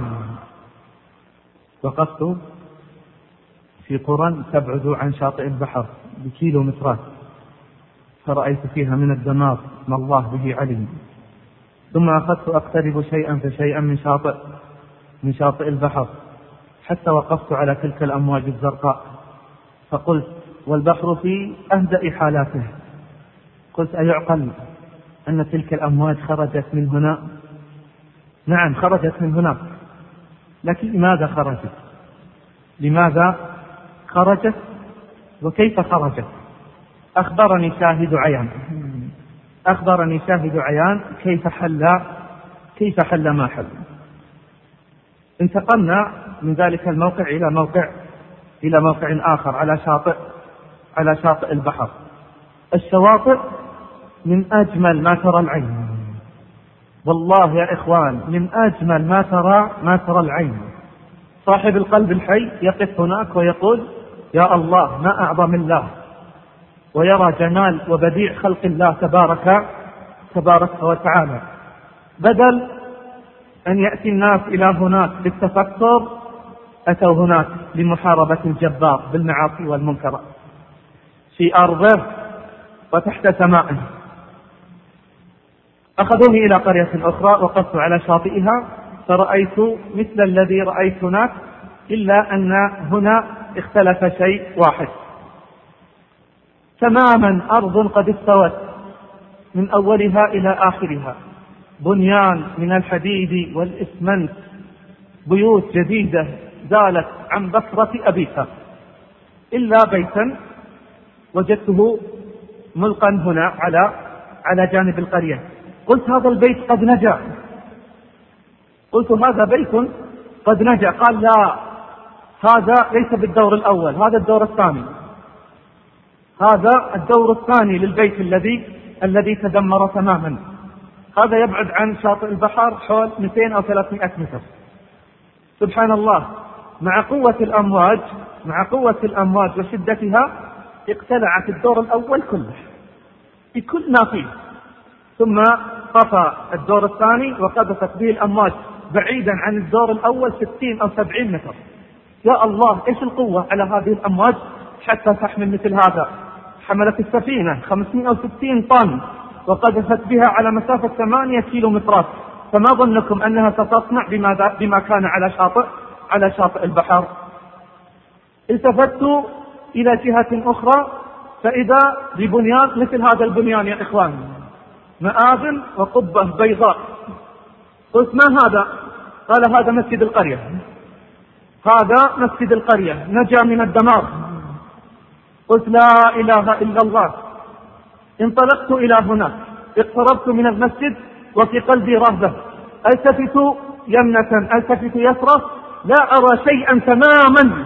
وقفت في قرى تبعد عن شاطئ البحر بكيلو مترات، فرأيت فيها من الدمار ما الله به علم. ثم أخذت أقترب شيئا فشيئا من شاطئ من شاطئ البحر، حتى وقفت على تلك الأمواج الزرقاء، فقلت والبحر في أهدأ حالاته، قلت أيعقل أن تلك الأمواج خرجت من هنا؟ نعم خرجت من هناك، لكن لماذا خرجت؟ لماذا خرجت وكيف خرجت؟ أخبرني شاهد عيان أخبرني شاهد عيان كيف حل كيف حل ما حل. انتقلنا من ذلك الموقع إلى موقع إلى موقع آخر على شاطئ على شاطئ البحر. الشواطئ من أجمل ما ترى العين، والله يا إخوان من أجمل ما ترى ما ترى العين. صاحب القلب الحي يقف هناك ويقول يا الله ما أعظم الله، ويرى جمال وبديع خلق الله تبارك تبارك وتعالى. بدل أن يأتي الناس إلى هناك للتفكر، أتوا هناك لمحاربة الجبار بالمعاصي والمنكرات في أرضه وتحت سمائه. أخذوني إلى قرية أخرى، وقفت على شاطئها فرأيت مثل الذي رأيت هناك، إلا أن هنا اختلف شيء واحد تماما. أرض قد استوت من أولها إلى آخرها، بنيان من الحديد والإسمنت، بيوت جديدة زالت عن بصرة أبيها، إلا بيتا وجدته ملقا هنا على على جانب القرية. قلت هذا البيت قد نجا، قلت هذا بيت قد نجا. قال لا، هذا ليس بالدور الأول، هذا الدور الثاني، هذا الدور الثاني للبيت الذي الذي تدمر تماما. هذا يبعد عن شاطئ البحر حول مئتين أو ثلاثمائة متر. سبحان الله، مع قوة الأمواج مع قوة الأمواج وشدتها اقتلعت الدور الأول كله بكل ما فيه، ثم قطع الدور الثاني وقذفت به الأمواج بعيدا عن الدور الأول ستين أو سبعين متر. يا الله إيش القوة على هذه الأمواج حتى تحمل مثل هذا. حملت السفينة خمسين أو ستين طن وقذفت بها على مسافة ثمانية كيلو مترات. فما ظنكم أنها ستصنع بما, بما كان على شاطئ على شاطئ البحر؟ التفت إلى جهة أخرى فإذا ببنيان مثل هذا البنيان يا إخوان، مآذن وقبة بيضاء. قلت ما هذا؟ قال هذا مسجد القرية، هذا مسجد القرية نجا من الدمار. قلت لا إله إلا الله. انطلقت إلى هناك، اقتربت من المسجد وفي قلبي رهبة، التفت يمنة التفت يسرى، لا أرى شيئا تماما.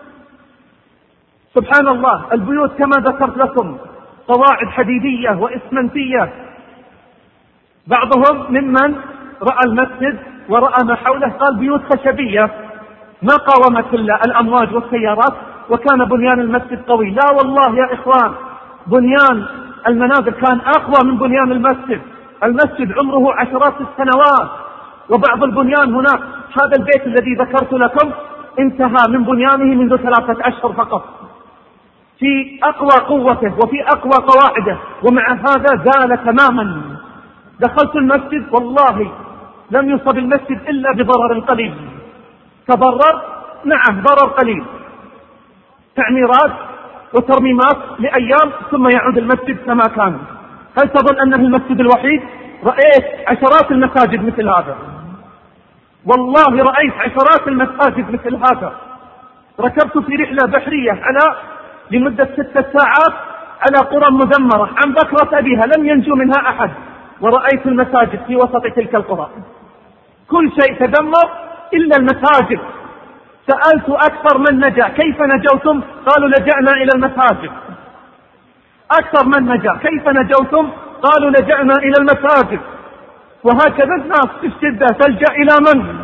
سبحان الله، البيوت كما ذكرت لكم قواعد حديدية وإسمنتية. بعضهم ممن رأى المسجد ورأى ما حوله قال بيوت خشبية ما قاومت إلا الأمواج والسيارات، وكان بنيان المسجد قوي. لا والله يا إخوان، بنيان المنازل كان أقوى من بنيان المسجد. المسجد عمره عشرات السنوات، وبعض البنيان هناك، هذا البيت الذي ذكرت لكم انتهى من بنيانه منذ ثلاثة أشهر فقط، في أقوى قوته وفي أقوى قواعده، ومع هذا زال تماما. دخلت المسجد والله لم يصب المسجد إلا بضرر قليل. تضرر نعم ضرر قليل، تعميرات وترميمات لأيام ثم يعود المسجد كما كان. هل تظن أنه المسجد الوحيد؟ رأيت عشرات المساجد مثل هذا، والله رأيت عشرات المساجد مثل هذا. ركبت في رحلة بحرية على لمدة ستة ساعات على قرى مدمرة عن بكرة أبيها لم ينجو منها أحد، ورأيت المساجد في وسط تلك القرى، كل شيء تدمر إلا المساجد. سألت أكثر من نجا كيف نجوتم؟ قالوا لجأنا إلى المساجد. أكثر من نجا كيف نجوتم؟ قالوا لجأنا إلى المساجد. وهكذا الناس في الشدة تلجأ إلى من؟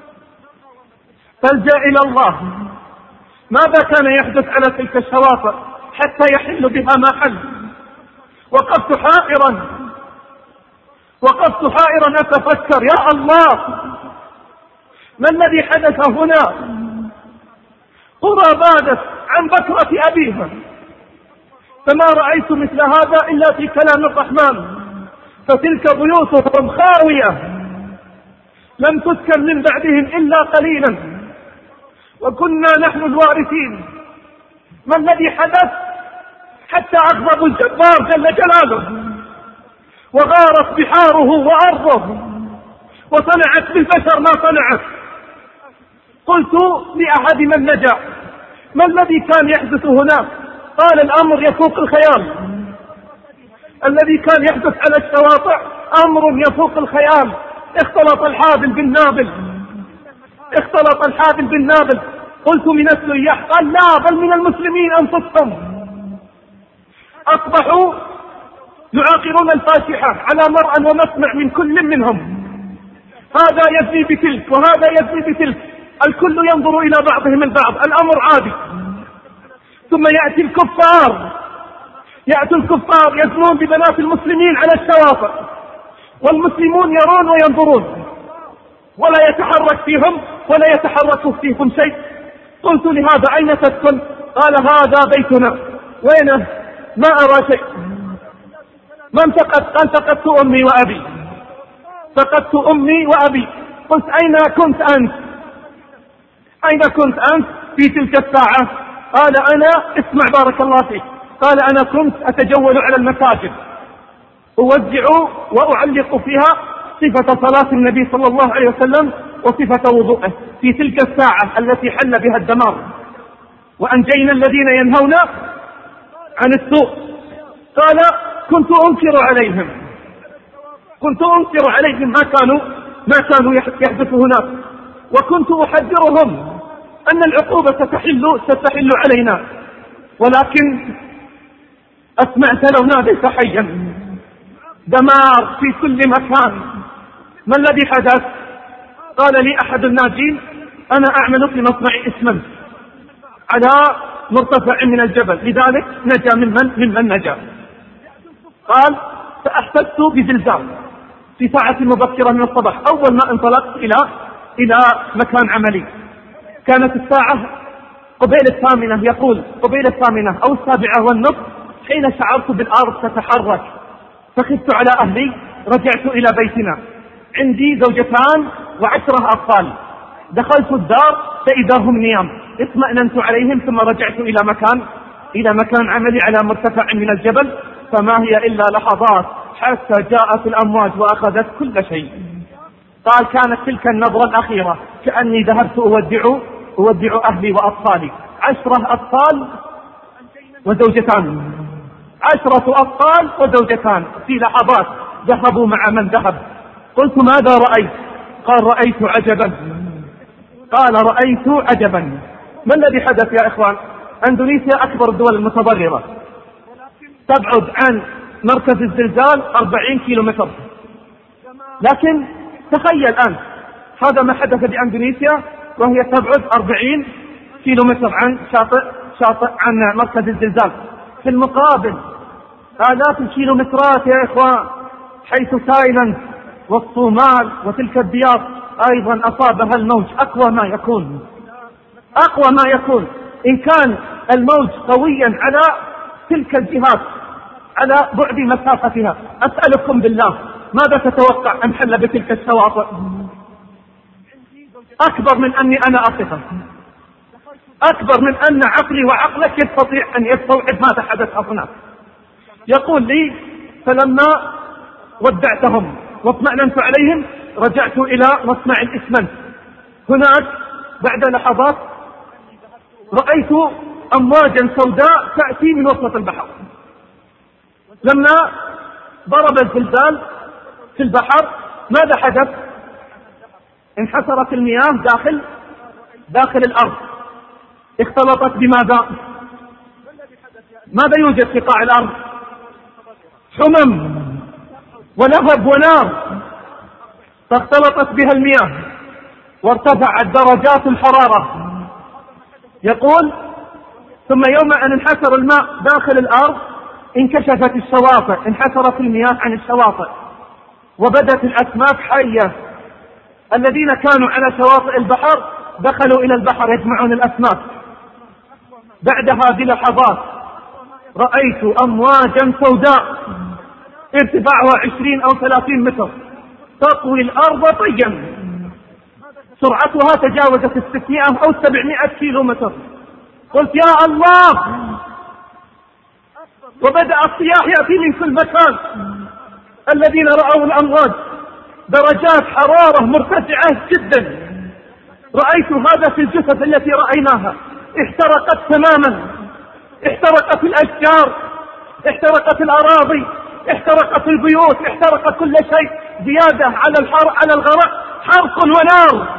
تلجأ إلى الله. ماذا كان يحدث على تلك الشواطئ حتى يحل بها ما حل؟ وقفت حائرا وقفت حائرا أتفكر يا الله ما الذي حدث هنا؟ قرى بادت عن بكرة أبيها، فما رأيت مثل هذا إلا في كلام الرحمن. فتلك بيوتهم خاوية لم تسكن من بعدهم إلا قليلا، وكنا نحن الوارثين. ما الذي حدث حتى أغضب الجبار جل جلاله وغارت بحاره وأرضه وصنعت بالبشر ما صنعت؟ قلت لأحد من نجا ما الذي كان يحدث هناك؟ قال الأمر يفوق الخيال. الذي كان يحدث على الشواطئ أمر يفوق الخيال. اختلط الحابل بالنابل اختلط الحابل بالنابل. قلت من السياح؟ قال لا، بل من المسلمين أنفسهم. أصبحوا يعاقرون الفاتحة على مرأى ومسمع من كل منهم، هذا يزني بتلك وهذا يزني بتلك، الكل ينظر إلى بعضهم البعض، الأمر عادي. ثم يأتي الكفار يأتي الكفار يزنون ببنات المسلمين على الشواطئ، والمسلمون يرون وينظرون ولا يتحرك فيهم ولا يتحرك فيهم شيء. قلت لهذا أين تسكن؟ قال هذا بيتنا. وينه؟ ما أرى شيء. من فقد؟ قال فقدت أمي وأبي فقدت أمي وأبي. قلت أين كنت أنت؟ أين كنت أنت في تلك الساعة؟ قال أنا، اسمع بارك الله فيك، قال أنا كنت أتجول على المساجد أوزع وأعلق فيها صفة صلاة النبي صلى الله عليه وسلم وصفة وضوءه في تلك الساعة التي حل بها الدمار، وأنجينا الذين ينهون عن السوء. قال كنت أنكر عليهم كنت أنكر عليهم ما كانوا ما كانوا يحدث هناك، وكنت أحذرهم أن العقوبة ستحل ستحل علينا، ولكن أسمعت لو ناديت حيا. دمار في كل مكان. ما الذي حدث؟ قال لي أحد الناجين أنا أعمل في مصنع إسمنت على مرتفع من الجبل، لذلك نجا ممن ممن نجا. قال فأحسست بزلزال في ساعة مبكرة من الصباح أول ما انطلقت إلى إلى مكان عملي. كانت الساعة قبيل الثامنة، يقول قبيل الثامنة أو السابعة والنصف، حين شعرت بالأرض تتحرك فخفت على أهلي. رجعت إلى بيتنا، عندي زوجتان وعشرة أطفال. دخلت الدار فإذا هم نيام، اطمأننت عليهم ثم رجعت إلى مكان إلى مكان عملي على مرتفع من الجبل. فما هي إلا لحظات حتى جاءت الأمواج وأخذت كل شيء. قال كانت تلك النظرة الأخيرة كأني ذهبت أودع أودع أهلي وأطفالي. عشرة أطفال وزوجتان عشرة أطفال وزوجتان في لحظات ذهبوا مع من ذهب. قلت ماذا رأيت؟ قال رأيت عجبا قال رأيت عجبا. ما الذي حدث يا إخوان؟ أندونيسيا أكبر الدول المتضررة، تبعد عن مركز الزلزال أربعين كيلومتر، لكن تخيل الآن هذا ما حدث بأندونيسيا وهي تبعد أربعين كيلومتر عن شاطئ شاطئ عن مركز الزلزال. في المقابل آلاف الكيلومترات يا إخوان حيث تايلاند والصومال وتلك الديار أيضا أصابها الموج أقوى ما يكون أقوى ما يكون. إن كان الموج قويا على تلك الجهات على بعد مسافتها، أسألكم بالله ماذا تتوقع أن حل بتلك الشواطئ؟ أكبر من أني أنا أصفه، أكبر من أن عقلي وعقلك يستطيع أن يستوعب ماذا حدث هناك. يقول لي فلما ودعتهم واطمأننت عليهم رجعت إلى مصنع الإسمنت. هناك بعد لحظات رأيت أمواجا سوداء تأتي من وسط البحر. لما ضرب الزلزال في البحر ماذا حدث؟ انحسرت المياه داخل داخل الأرض، اختلطت بماذا؟ ماذا يوجد في قاع الأرض؟ حمم ولهب ونار، فاختلطت بها المياه وارتفعت درجات الحرارة. يقول ثم يوم أن انحسر الماء داخل الأرض انكشفت الشواطئ، انحسرت المياه عن الشواطئ وبدت الأسماك حية. الذين كانوا على شواطئ البحر دخلوا إلى البحر يجمعون الأسماك. بعدها بلحظات رأيت أمواجا سوداء ارتفاعها عشرين أو ثلاثين متر تطوي الأرض طيا، سرعتها تجاوزت الستمائة أو سبعمائة كيلو متر. قلت يا الله، وبدأ الصياح يأتي من كل مكان. الذين رأوا الأمواج درجات حرارة مرتفعة جدا. رأيت هذا في الجثث التي رأيناها، احترقت تماما، احترقت الأشجار، احترقت الأراضي، احترقت البيوت، احترق كل شيء، زيادة على الحر على الغرق حرق ونار.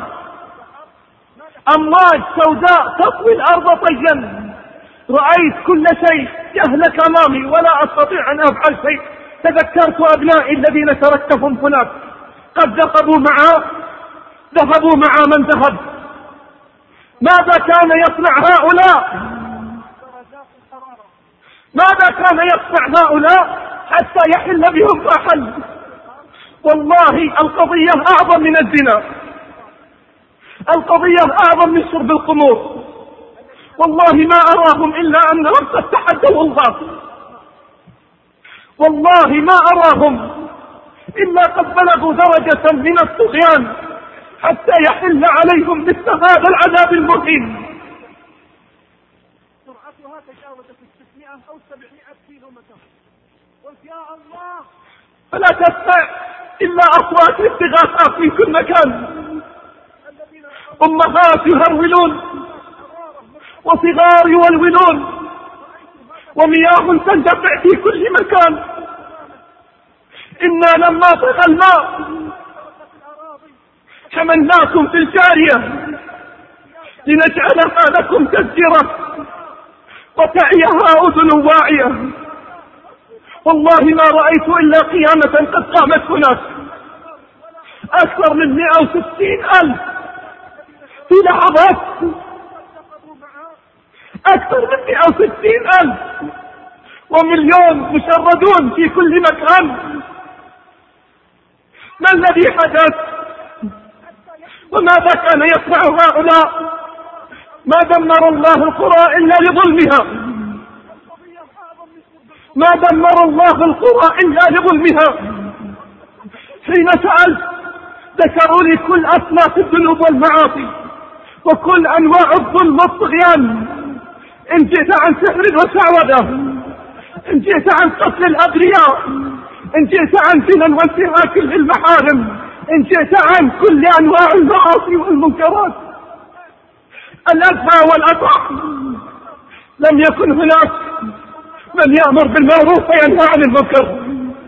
أمواج سوداء تطوي الأرض طيا. رأيت كل شيء يهلك أمامي ولا أستطيع أن أفعل شيء. تذكرت أبنائي الذين تركتهم هناك، قد ذهبوا مع ذهبوا مع من ذهب. ماذا كان يصنع هؤلاء؟ ماذا كان يصنع هؤلاء حتى يحل بهم ما حل؟ والله القضية أعظم من الزنا، القضية أعظم من شرب الخمور. والله ما أراهم إلا أنهم قد تحدوا الله، والله ما أراهم إلا قد بلغوا درجة من الطغيان حتى يحل عليهم مثل هذا العذاب المهين. سرعتها تجاوزت ستمائة أو سبعمائة كيلو متر. قلت يا الله، فلا تسمع إلا أصوات الاستغاثات من كل مكان. أمهات يهرولون وصغار يولولون ومياه تندفع في كل مكان. إنا لما طغى الماء حملناكم في الجارية لنجعلها لكم تذكرة وتعيها أذن واعية. والله ما رأيت إلا قيامة قد قامت هناك، أكثر من مئة وستين ألف في لحظات، أكثر من مئة وستين ألف ومليون مشردون في كل مكان. ما الذي حدث؟ وماذا كان يصنع هؤلاء؟ ما دمر الله القرى إلا لظلمها، ما دمر الله القرى إلا لظلمها. حين سألت ذكروا لي كل أصناف الذنوب والمعاصي وكل أنواع الظلم والطغيان. إن جئت عن سحر وشعوذة، إن جئت عن قتل الأبرياء، إن جئت عن زنا وانتهاك للمحارم، إن جئت عن كل أنواع المعاصي والمنكرات. الأدهى والأطهى لم يكن هناك من يأمر بالمعروف وينهى عن المنكر.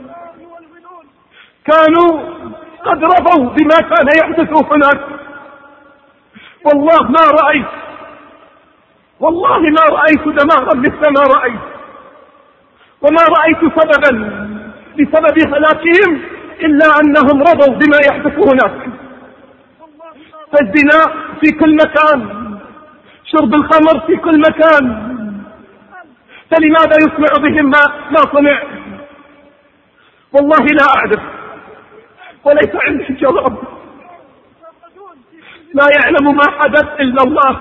كانوا قد رضوا بما كان يحدث هناك. والله ما رأيت والله ما رأيت دمارا مثل ما رأيت، وما رأيت سببا بسبب هلاكهم إلا أنهم رضوا بما يحدث هناك. فالزنا في كل مكان، شرب الخمر في كل مكان، فلماذا يسمع بهم ما ما صنع؟ والله لا أعرف وليس عندي جواب. لا يعلم ما حدث إلا الله،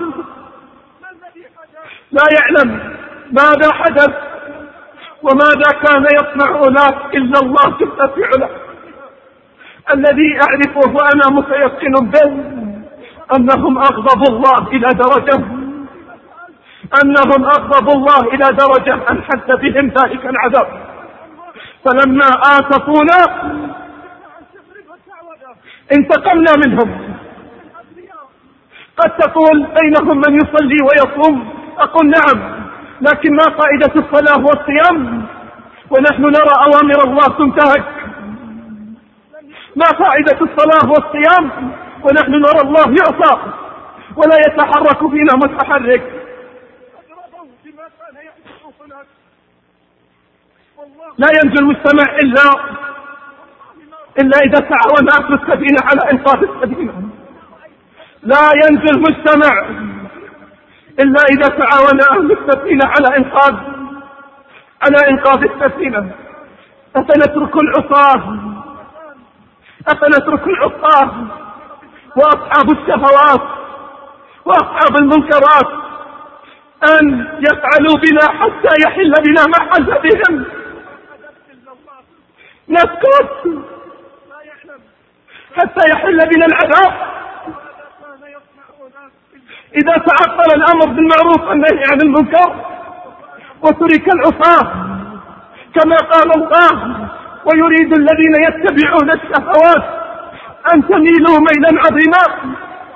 لا يعلم ماذا حدث وماذا كان يصنع هناك إلا الله جل في علاه. الذي أعرفه وأنا متيقن به أنهم أغضبوا الله إلى درجة أنهم أغضبوا الله إلى درجة أن حد بهم ذلك العذاب. فلما آسفونا انتقمنا منهم. قد تقول بينهم من يصلي ويصوم أقول نعم، لكن ما فائدة الصلاة والصيام ونحن نرى أوامر الله تنتهك؟ ما فائدة الصلاة والصيام ونحن نرى الله يعصى ولا يتحرك فينا متحرك؟ لا ينجو المجتمع إلا إلا إذا تعاون أهل السفينة على إنقاذ السفينة. لا ينجو المجتمع إلا إذا تعاون أهل السفينة على إنقاذ على إنقاذ السفينة. أفنترك العصاة أفنترك العصاة وأصحاب الشهوات وأصحاب المنكرات أن يفعلوا بنا حتى يحل بنا ما حل بهم؟ نسكت حتى يحل بنا العذاب؟ إذا تعطل الأمر بالمعروف والنهي عن المنكر وترك العصاة كما قال الله ويريد الذين يتبعون الشهوات أن تميلوا ميلا عظيما،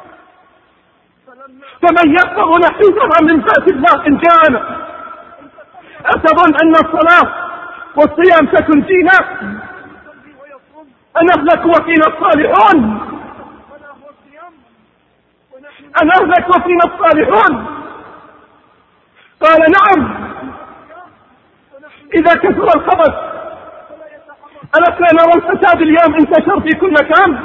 فمن يقطع نحيفها من ذات الله إن كان. أتظن أن الصلاة والصيام ستنجينا؟ أنهلك وفينا الصالحون أنهلك وفينا الصالحون؟ قال نعم إذا كثر الخبث. ألسنا نرى الفساد اليوم انتشر في كل مكان؟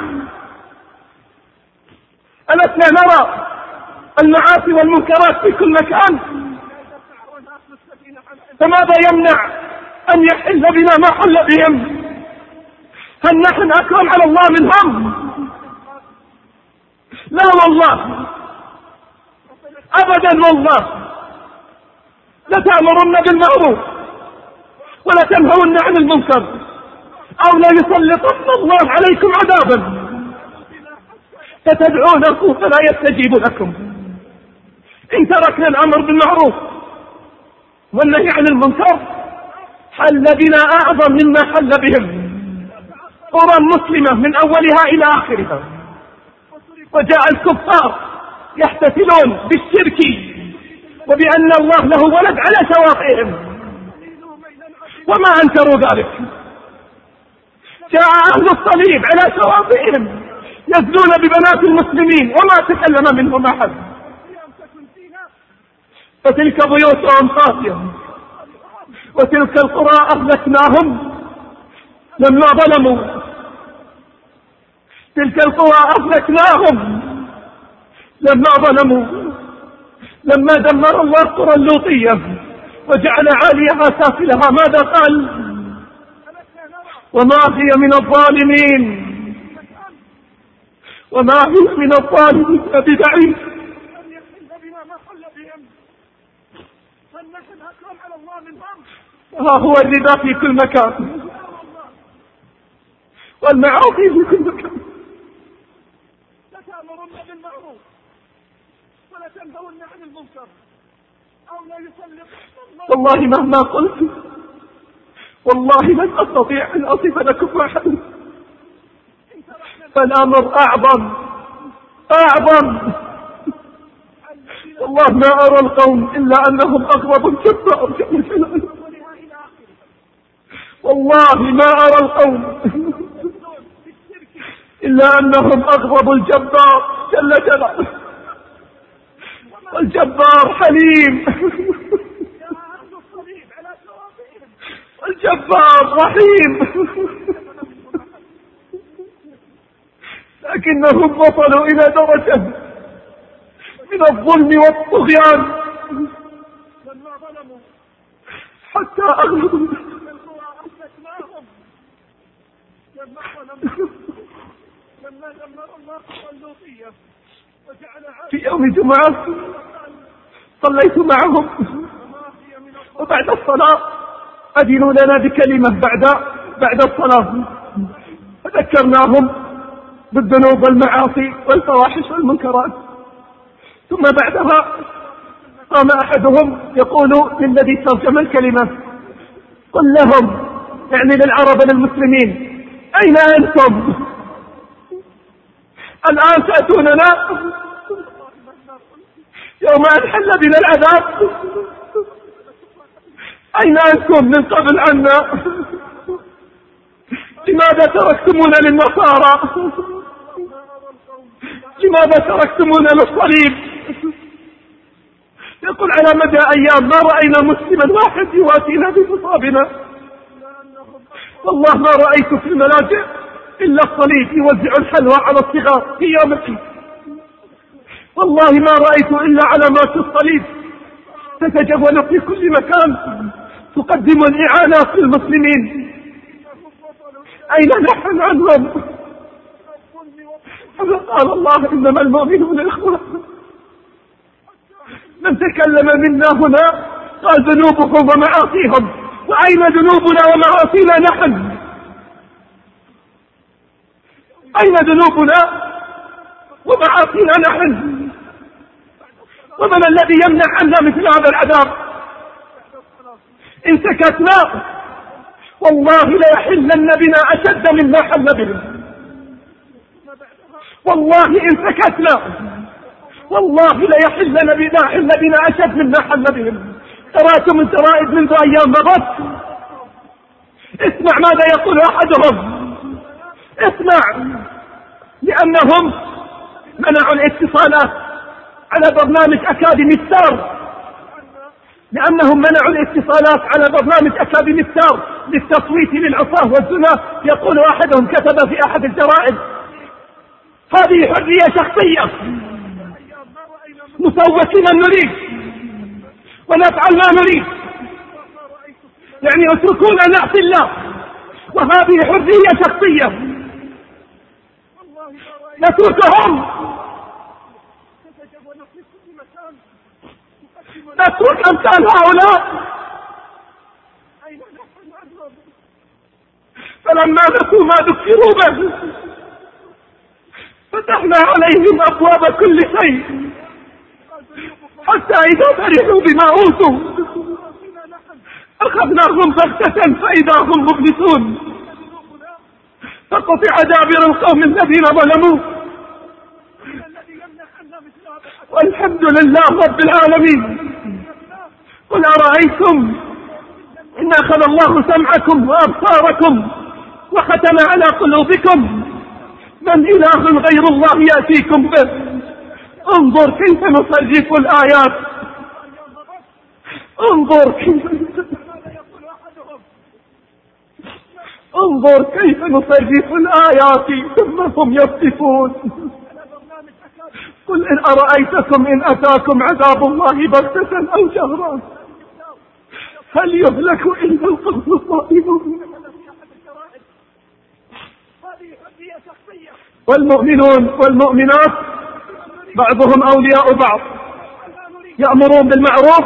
ألسنا نرى المعاصي والمنكرات في كل مكان؟ فماذا يمنع أن يحل بنا ما حل بهم؟ هل نحن أكرم على الله منهم؟ لا والله أبدا والله. لتأمرن بالمعروف ولا تنهون عن المنكر أو لا يسلطن الله عليكم عذابا فتدعونه فلا يستجيب لكم. إن تركنا الأمر بالمعروف والنهي عن المنكر حل بنا أعظم مما حل بهم. قرى مسلمة من أولها إلى آخرها، وجاء الكفار يحتفلون بالشرك وبأن الله له ولد على شواطئهم وما أنكروا ذلك. جاء أهل الصليب على شواطئهم يزنون ببنات المسلمين وما تكلم منهم أحد. فتلك بيوتهم خافية وتلك القرى أهلكناهم لما ظلموا. تلك القرى أهلكناهم لما ظلموا. لما دمر الله القرى اللوطية وجعل عاليها سافلها ماذا قال؟ وما هي من الظالمين وما هي من الظالمين ببعيد. ها هو الربا في كل مكان والمعاصي في كل مكان. لتأمرن بالمعروف ولا تنهون عن المنكر أو لا يسلط. والله مهما قلت والله لن أستطيع أن أصف لكم أحد. فالأمر أعظم أعظم. والله ما أرى القوم إلا أنهم أغضب الجبار جل جلاله. والله ما أرى القوم إلا أنهم أغضب الجبار جل جلاله. والجبار حليم والجبار رحيم، لكنهم وصلوا إلى درجة من الظلم والطغيان حتى أغلبوا في يوم جمعة صليت معهم، وبعد الصلاة أذنوا لنا بكلمة بعد بعد الصلاة، فذكرناهم بالذنوب والمعاصي والفواحش والمنكرات. ثم بعدها قام أحدهم يقول للذي ترجم الكلمة: قل لهم، يعني للعرب للمسلمين: أين أنتم؟ الآن تأتوننا؟ يا يوم أن حل بنا العذاب أين أنتم من قبل عنا؟ لماذا تركتمونا للنصارى؟ لماذا تركتمونا للصليب؟ يقول على مدى أيام ما رأينا مسلما واحد يواسينا بمصابنا، والله ما رأيت في الملاجئ إلا الصليب يوزع الحلوى على الصغار في يوم العيد، والله ما رأيت إلا علامات الصليب تتجول في كل مكان تقدم الإعانات للمسلمين. أين نحن عنهم؟ قال الله إنما المؤمنون إخوة. من تكلم منا هنا قال ذنوبهم ومعاصيهم، وأين ذنوبنا ومعاصينا نحن؟ أين ذنوبنا ومعاصينا نحن؟ ومن الذي يمنع عنا مثل هذا العذاب؟ إن سكتنا والله ليحلن بنا أشد مما حل بهم، والله إن سكتنا والله ليحلن بنا حل بنا أشد مما حل بهم. قرأتم الجرائد منذ أيام مضت، اسمع ماذا يقول أحدهم، اسمع، لأنهم منعوا الاتصالات على برنامج أكاديمي ستار، لأنهم منعوا الاتصالات على برنامج أكاديمي ستار للتصويت للعصاة والزنا. يقول أحدهم كتب في أحد الجرائد هذه حرية شخصية، نصوت لمن نريد ونفعل ما نريد، يعني اتركونا نعصي الله، وهذه حرية شخصية. نتركهم، نترك أمثال هؤلاء. فلما نسوا ما ذكروا به فتحنا عليهم أبواب كل شيء، حتى إذا فرحوا بما أوتوا أخذناهم بغتة فإذا هم مبلسون، فقطع دابر القوم الذين ظلموا، والحمد لله رب العالمين. قل أرأيتم إن أخذ الله سمعكم وأبصاركم وختم على قلوبكم من إله غير الله يأتيكم به؟ انظر كيف نصرف الآيات، انظر كيف انظر كيف نصرف الآيات ثم هم يصدفون. قل إن أرأيتكم إن أتاكم عذاب الله بغتة أو جهرا هل يهلك إلا القوم الظالمون؟ والمؤمنون والمؤمنات بعضهم أولياء بعض، يأمرون بالمعروف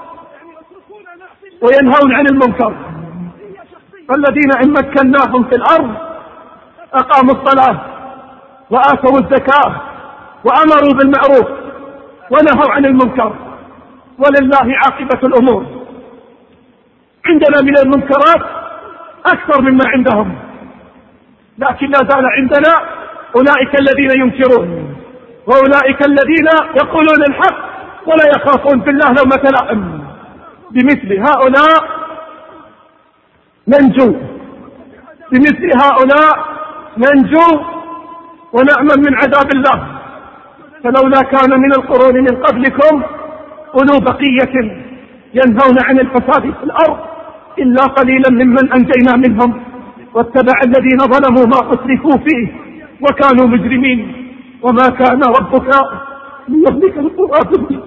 وينهون عن المنكر. فالذين إن مكناهم في الأرض أقاموا الصلاة وآتوا الزكاة وأمروا بالمعروف ونهوا عن المنكر، ولله عاقبة الأمور. عندنا من المنكرات أكثر مما عندهم، لكن لا زال عندنا أولئك الذين ينكرون، وأولئك الذين يقولون الحق ولا يخافون بالله لومة لائم. بمثل هؤلاء ننجو، بمثل هؤلاء ننجو ونأمن من عذاب الله. فلولا كان من القرون من قبلكم أولو بقية ينهون عن الفساد في الأرض إلا قليلا ممن أنجينا منهم واتبع الذين ظلموا ما أسرفوا فيه وكانوا مجرمين. وما كان ربك ليهلك القرى بظلم،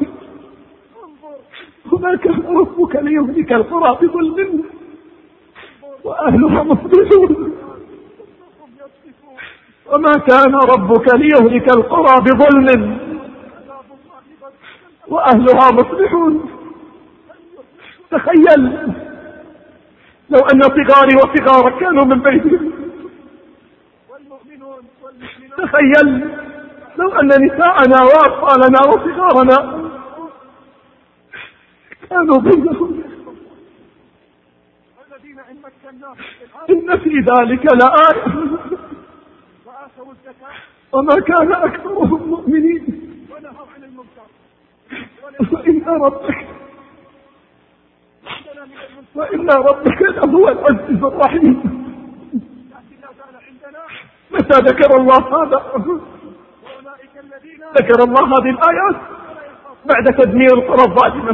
وما كان ربك ليهلك القرى بظلم وأهلها مصلحون. وما كان ربك ليهلك القرى بظلم وأهلها مصلحون. تخيل لو أن صغاري وصغارك كانوا من بيتهم، تخيل لو أن نساءنا وأطفالنا وصغارنا كانوا بينهم. إن في ذلك لآية وما كان أكثرهم مؤمنين. وإن ربك وإن ربك لهو العزيز الرحيم. متى ذكر الله هذا؟ ذكر الله هذه الآيات بعد تدمير القرى الظالمة.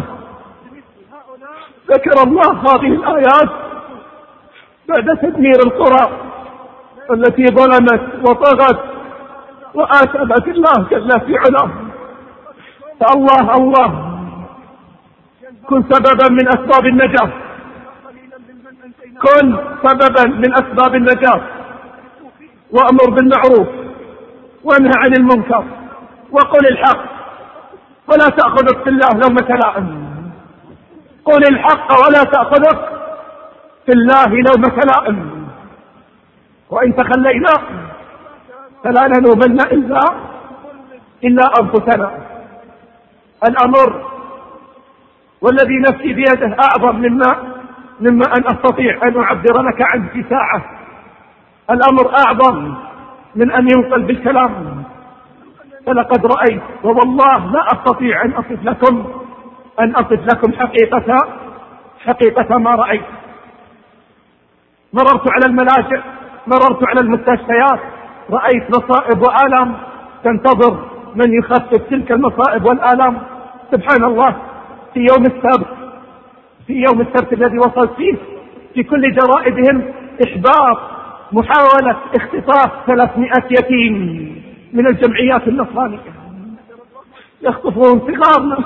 ذكر الله هذه الآيات بعد تدمير القرى التي ظلمت وطغت وآثمت الله جل في علاه. فالله الله كن سببا من أسباب النجاة، كن سببا من أسباب النجاة، وأمر بالمعروف وانهى عن المنكر وقل الحق ولا تأخذك في الله لومة لائم. قل الحق ولا تأخذك في الله لومة لائم. وإن تخلينا فلا نلومن إلا إلا أنفسنا. الأمر والذي نفسي بيده أعظم مما مما أن أستطيع أن أعبر لك عنه في ساعة. الأمر أعظم من أن ينقل بالكلام. فلقد رأيت ووالله لا أستطيع أن أصف لكم أن أصف لكم حقيقة حقيقة ما رأيت. مررت على الملاجئ، مررت على المستشفيات، رأيت مصائب وآلام تنتظر من يخفف تلك المصائب والآلام. سبحان الله، في يوم السبت في يوم السبت الذي وصلت فيه في كل جرائدهم إحباط محاولة اختطاف ثلاثمائة يتيم من الجمعيات النصرانية. يخطفون صغارنا،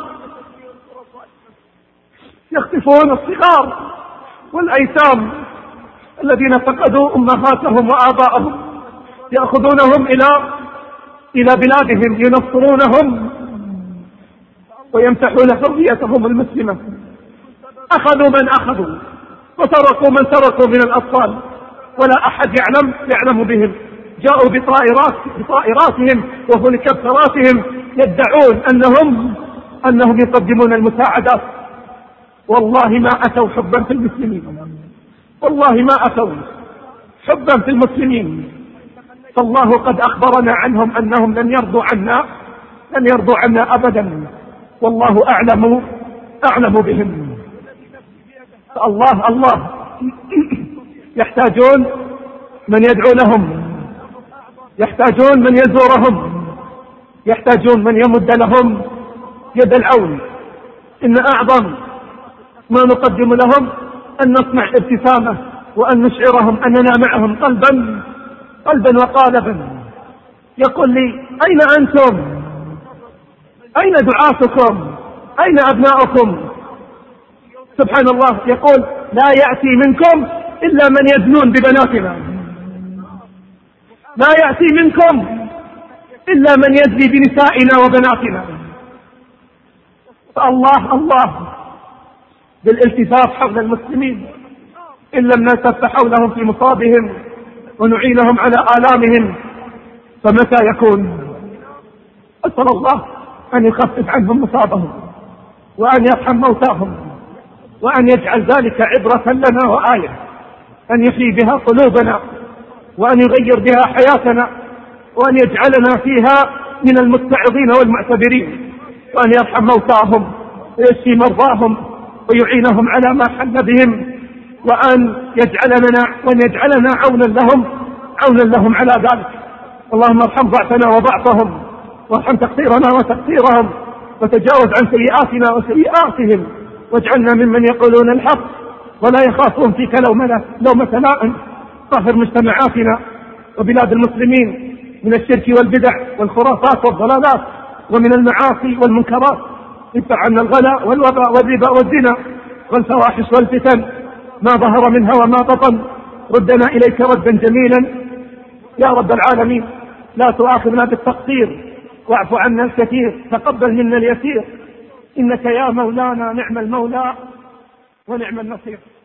يخطفون الصغار والأيتام الذين فقدوا أمهاتهم وآباءهم، يأخذونهم إلى إلى بلادهم، ينصرونهم ويمسحون حريتهم المسلمة. أخذوا من أخذوا وتركوا من تركوا من الأطفال، ولا أحد يعلم يعلم بهم. جاءوا بطائرات بطائراتهم وهليكوبتراتهم يدعون أنهم أنهم يقدمون المساعدات. والله ما أتوا حبا في المسلمين، والله ما أتوا حبا في المسلمين. فالله قد أخبرنا عنهم أنهم لن يرضوا عنا لن يرضوا عنا أبدا، والله أعلم أعلم بهم. الله الله يحتاجون من يدعو لهم، يحتاجون من يزورهم، يحتاجون من يمد لهم يد العون. إن أعظم ما نقدم لهم أن نصنع ابتسامة وأن نشعرهم أننا معهم قلبا قلبا وقالبا. يقول لي أين أنتم؟ أين دعاتكم؟ أين أبناؤكم؟ سبحان الله، يقول لا يأتي منكم إلا من يزنون ببناتنا، لا يأتي منكم إلا من يزني بنسائنا وبناتنا. فالله الله بالالتفاف حول المسلمين، إن لم نلتف حولهم في مصابهم ونعينهم على آلامهم فمتى يكون؟ أسأل الله أن يخفف عنهم مصابهم وأن يرحم موتاهم وأن يجعل ذلك عبرة لنا وآية، أن يحيي بها قلوبنا وأن يغير بها حياتنا وأن يجعلنا فيها من المتعظين والمعتبرين، وأن يرحم موتاهم ويشفي مرضاهم ويعينهم على ما حل بهم، وأن يجعلنا وأن يجعلنا عونا لهم عونا لهم على ذلك. اللهم ارحم ضعفنا وضعفهم، وارحم تقصيرنا وتقصيرهم، وتجاوز عن سيئاتنا وسيئاتهم، واجعلنا ممن يقولون الحق ولا يخافون فيك لومة لومة لائم. طهر مجتمعاتنا وبلاد المسلمين من الشرك والبدع والخرافات والضلالات ومن المعاصي والمنكرات. ادفع عنا الغلاء والوباء والربا والزنا والفواحش والفتن ما ظهر منها وما بطن. ردنا إليك ردا جميلا يا رب العالمين. لا تؤاخذنا بالتقصير واعف عنا الكثير، تقبل منا اليسير، إنك يا مولانا نعم المولى ونعم النصير.